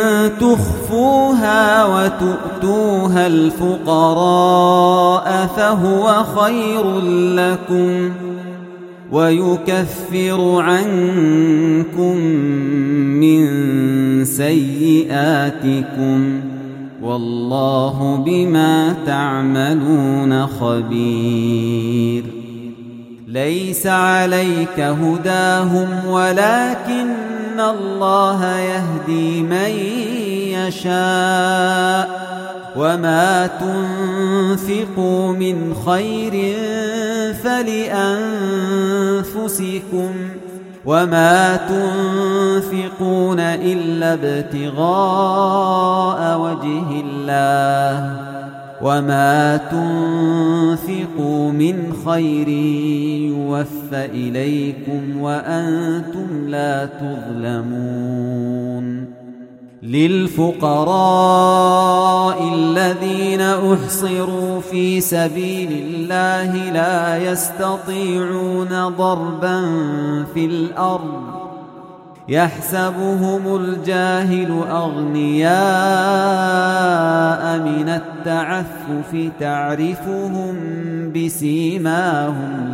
Speaker 1: تخفوها وتؤتوها الفقراء فهو خير لكم ويكفر عنكم من سيئاتكم والله بما تعملون خبير ليس عليك هداهم ولكن الله يهدي من يشاء وما تنفقوا من خير فلأنفسكم وما تنفقون إلا ابتغاء وجه الله وما تنفقوا من خير يوفى إليكم وأنتم لا تظلمون للفقراء الذين أحصروا في سبيل الله لا يستطيعون ضربا في الأرض يحسبهم الجاهل أغنياء من التعفف تعرفهم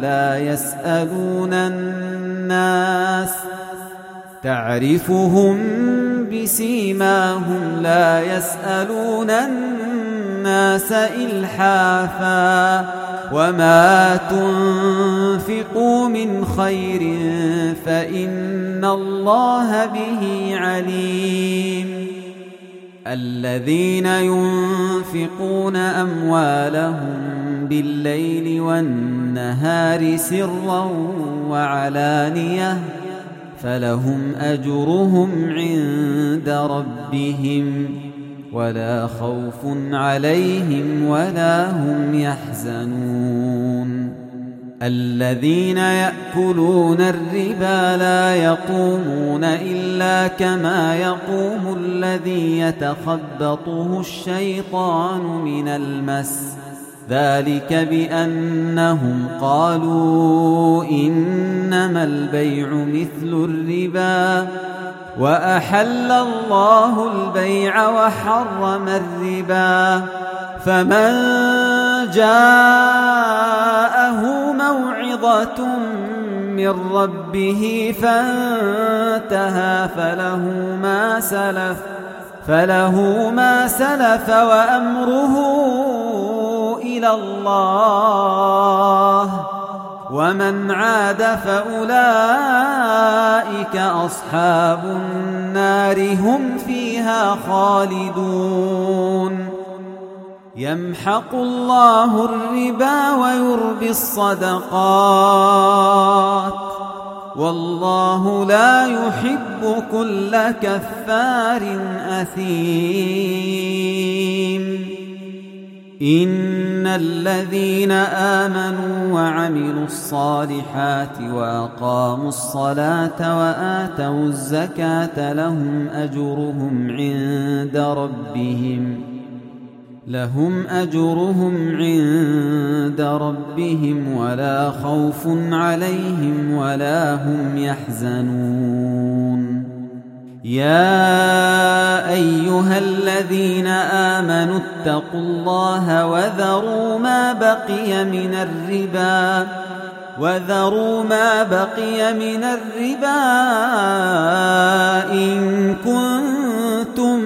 Speaker 1: بسيماهم لا يسألون الناس إلحافا وما تنفقوا من خير فإن الله به عليم الذين ينفقون أموالهم بالليل والنهار سرا وعلانية فلهم أجرهم عند ربهم ولا خوف عليهم ولا هم يحزنون الذين يأكلون الربا لا يقومون إلا كما يقوم الذي يتخبطه الشيطان من المس ذلك بأنهم قالوا إنما البيع مثل الربا وأحل الله البيع وحرم الربا فمن جاءه موعظة من ربه فانتهى فله ما سلف وأمره إلى الله ومن عاد فأولئك أصحاب النار هم فيها خالدون يمحق الله الربا ويربي الصدقات والله لا يحب كل كفار أثيم إن الذين آمنوا وعملوا الصالحات وأقاموا الصلاة وآتوا الزكاة لهم أجرهم عند ربهم ولا خوف عليهم ولا هم يحزنون يا أيها الذين آمنوا اتقوا الله وذروا ما بقي من الربا إن كنتم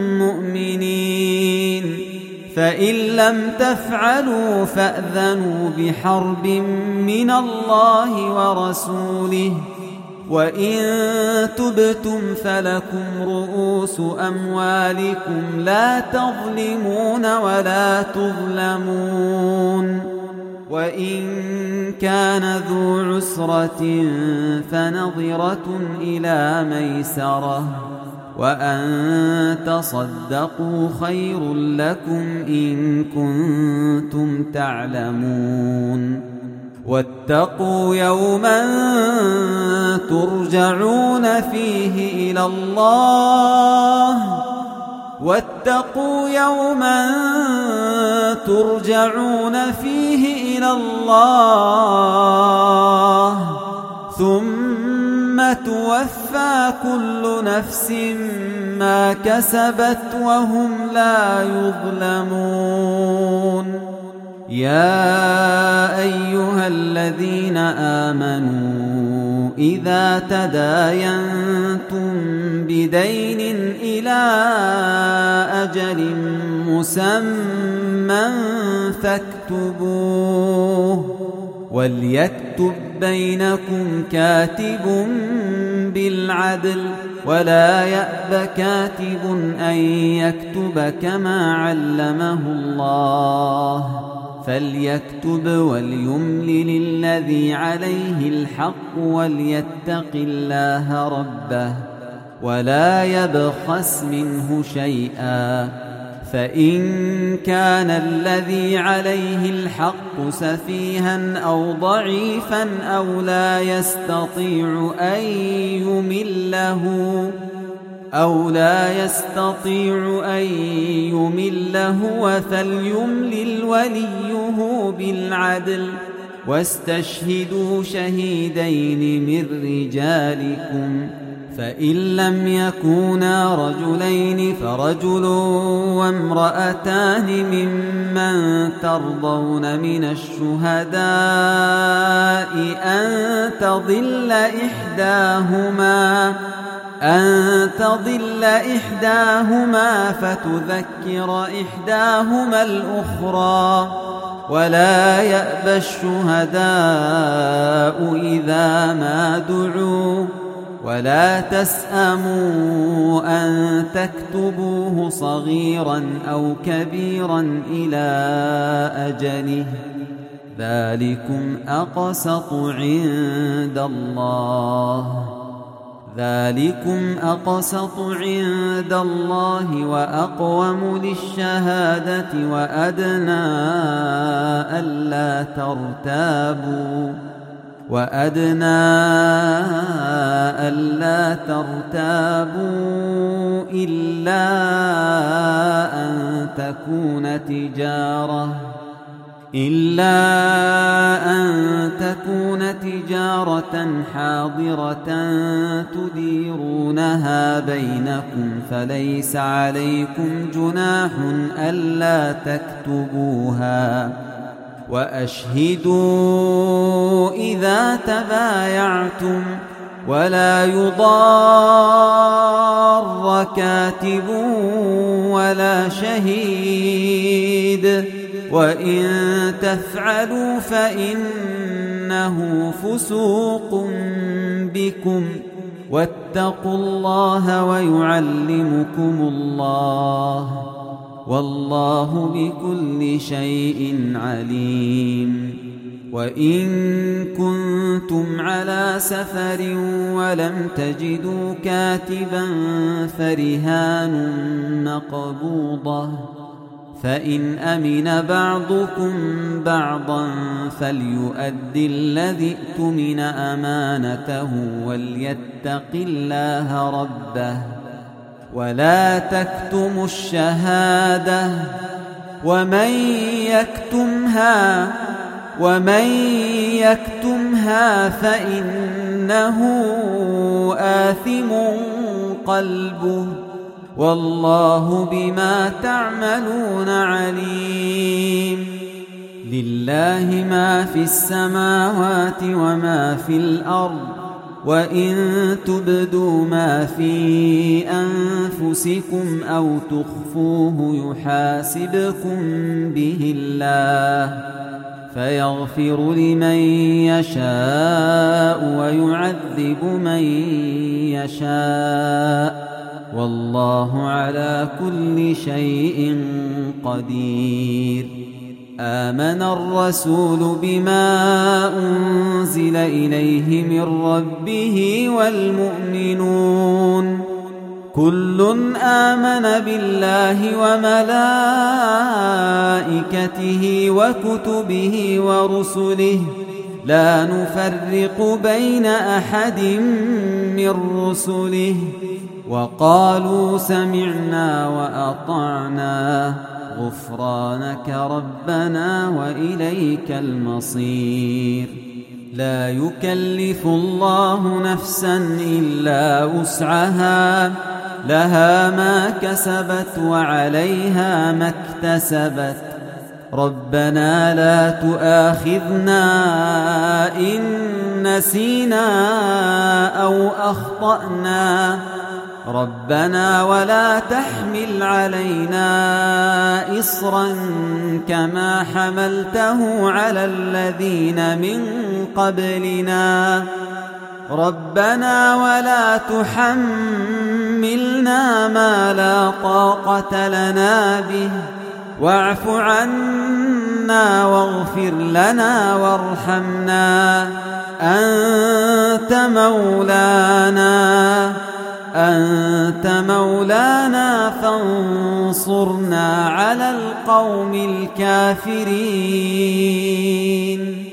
Speaker 1: مؤمنين فإن لم تفعلوا فأذنوا بحرب من الله ورسوله وإن تبتم فلكم رؤوس أموالكم لا تظلمون ولا تظلمون وإن كان ذو عسرة فنظرة إلى ميسرة وأن تصدقوا خير لكم إن كنتم تعلمون واتقوا يوما ترجعون فيه إلى الله ثم توفى كل نفس ما كسبت وهم لا يظلمون يا أيها الذين آمنوا إذا تداينتم بدين إلى أجل مسمى فاكتبوه وليكتب بينكم كاتب بالعدل ولا يأب كاتب أن يكتب كما علمه الله فليكتب وليملل الذي عليه الحق وليتق الله ربه ولا يبخس منه شيئا فإن كان الذي عليه الحق سفيها أو ضعيفا أو لا يستطيع أن يمل هو فليملل وليه بالعدل واستشهدوا شهيدين من رجالكم فإن لم يكونا رجلين فرجل وامرأتان ممن ترضون من الشهداء أن تضل إحداهما فتذكر إحداهما الأخرى ولا يأبى الشهداء إذا ما دعوا ولا تسأموا أن تكتبوه صغيرا أو كبيرا إلى أجله ذلكم أقسط عند الله وأقوم للشهادة وأدنى ألا ترتابوا إلا أن تكون تجارة حاضرة تديرونها بينكم فليس عليكم جناح ألا تكتبوها وأشهدوا إذا تبايعتم ولا يضار كاتب ولا شهيد وإن تفعلوا فإنه فسوق بكم واتقوا الله ويعلمكم الله والله بكل شيء عليم وإن كنتم على سفر ولم تجدوا كاتبا فرهان مقبوضة فإن أمن بعضكم بعضا فليؤدي الذي اؤتمن أمانته وليتق الله ربه ولا تكتموا الشهادة ومن يكتمها فإنه آثم قلبه والله بما تعملون عليم لله ما في السماوات وما في الأرض وإن تبدوا ما في أنفسكم أو تخفوه يحاسبكم به الله فيغفر لمن يشاء ويعذب من يشاء والله على كل شيء قدير آمن الرسول بما أنزل إليه من ربه والمؤمنون كل آمن بالله وملائكته وكتبه ورسله لا نفرق بين أحد من رسله وقالوا سمعنا وأطعنا غفرانك ربنا وإليك المصير لا يكلف الله نفسا إلا وسعها لها ما كسبت وعليها ما اكتسبت ربنا لا تؤاخذنا إن نسينا أو أخطأنا ربنا ولا تحمل علينا إصرا كما حملته على الذين من قبلنا ربنا ولا تحملنا ما لا طاقة لنا به واعف عنا واغفر لنا وارحمنا أنت مولانا فانصرنا على القوم الكافرين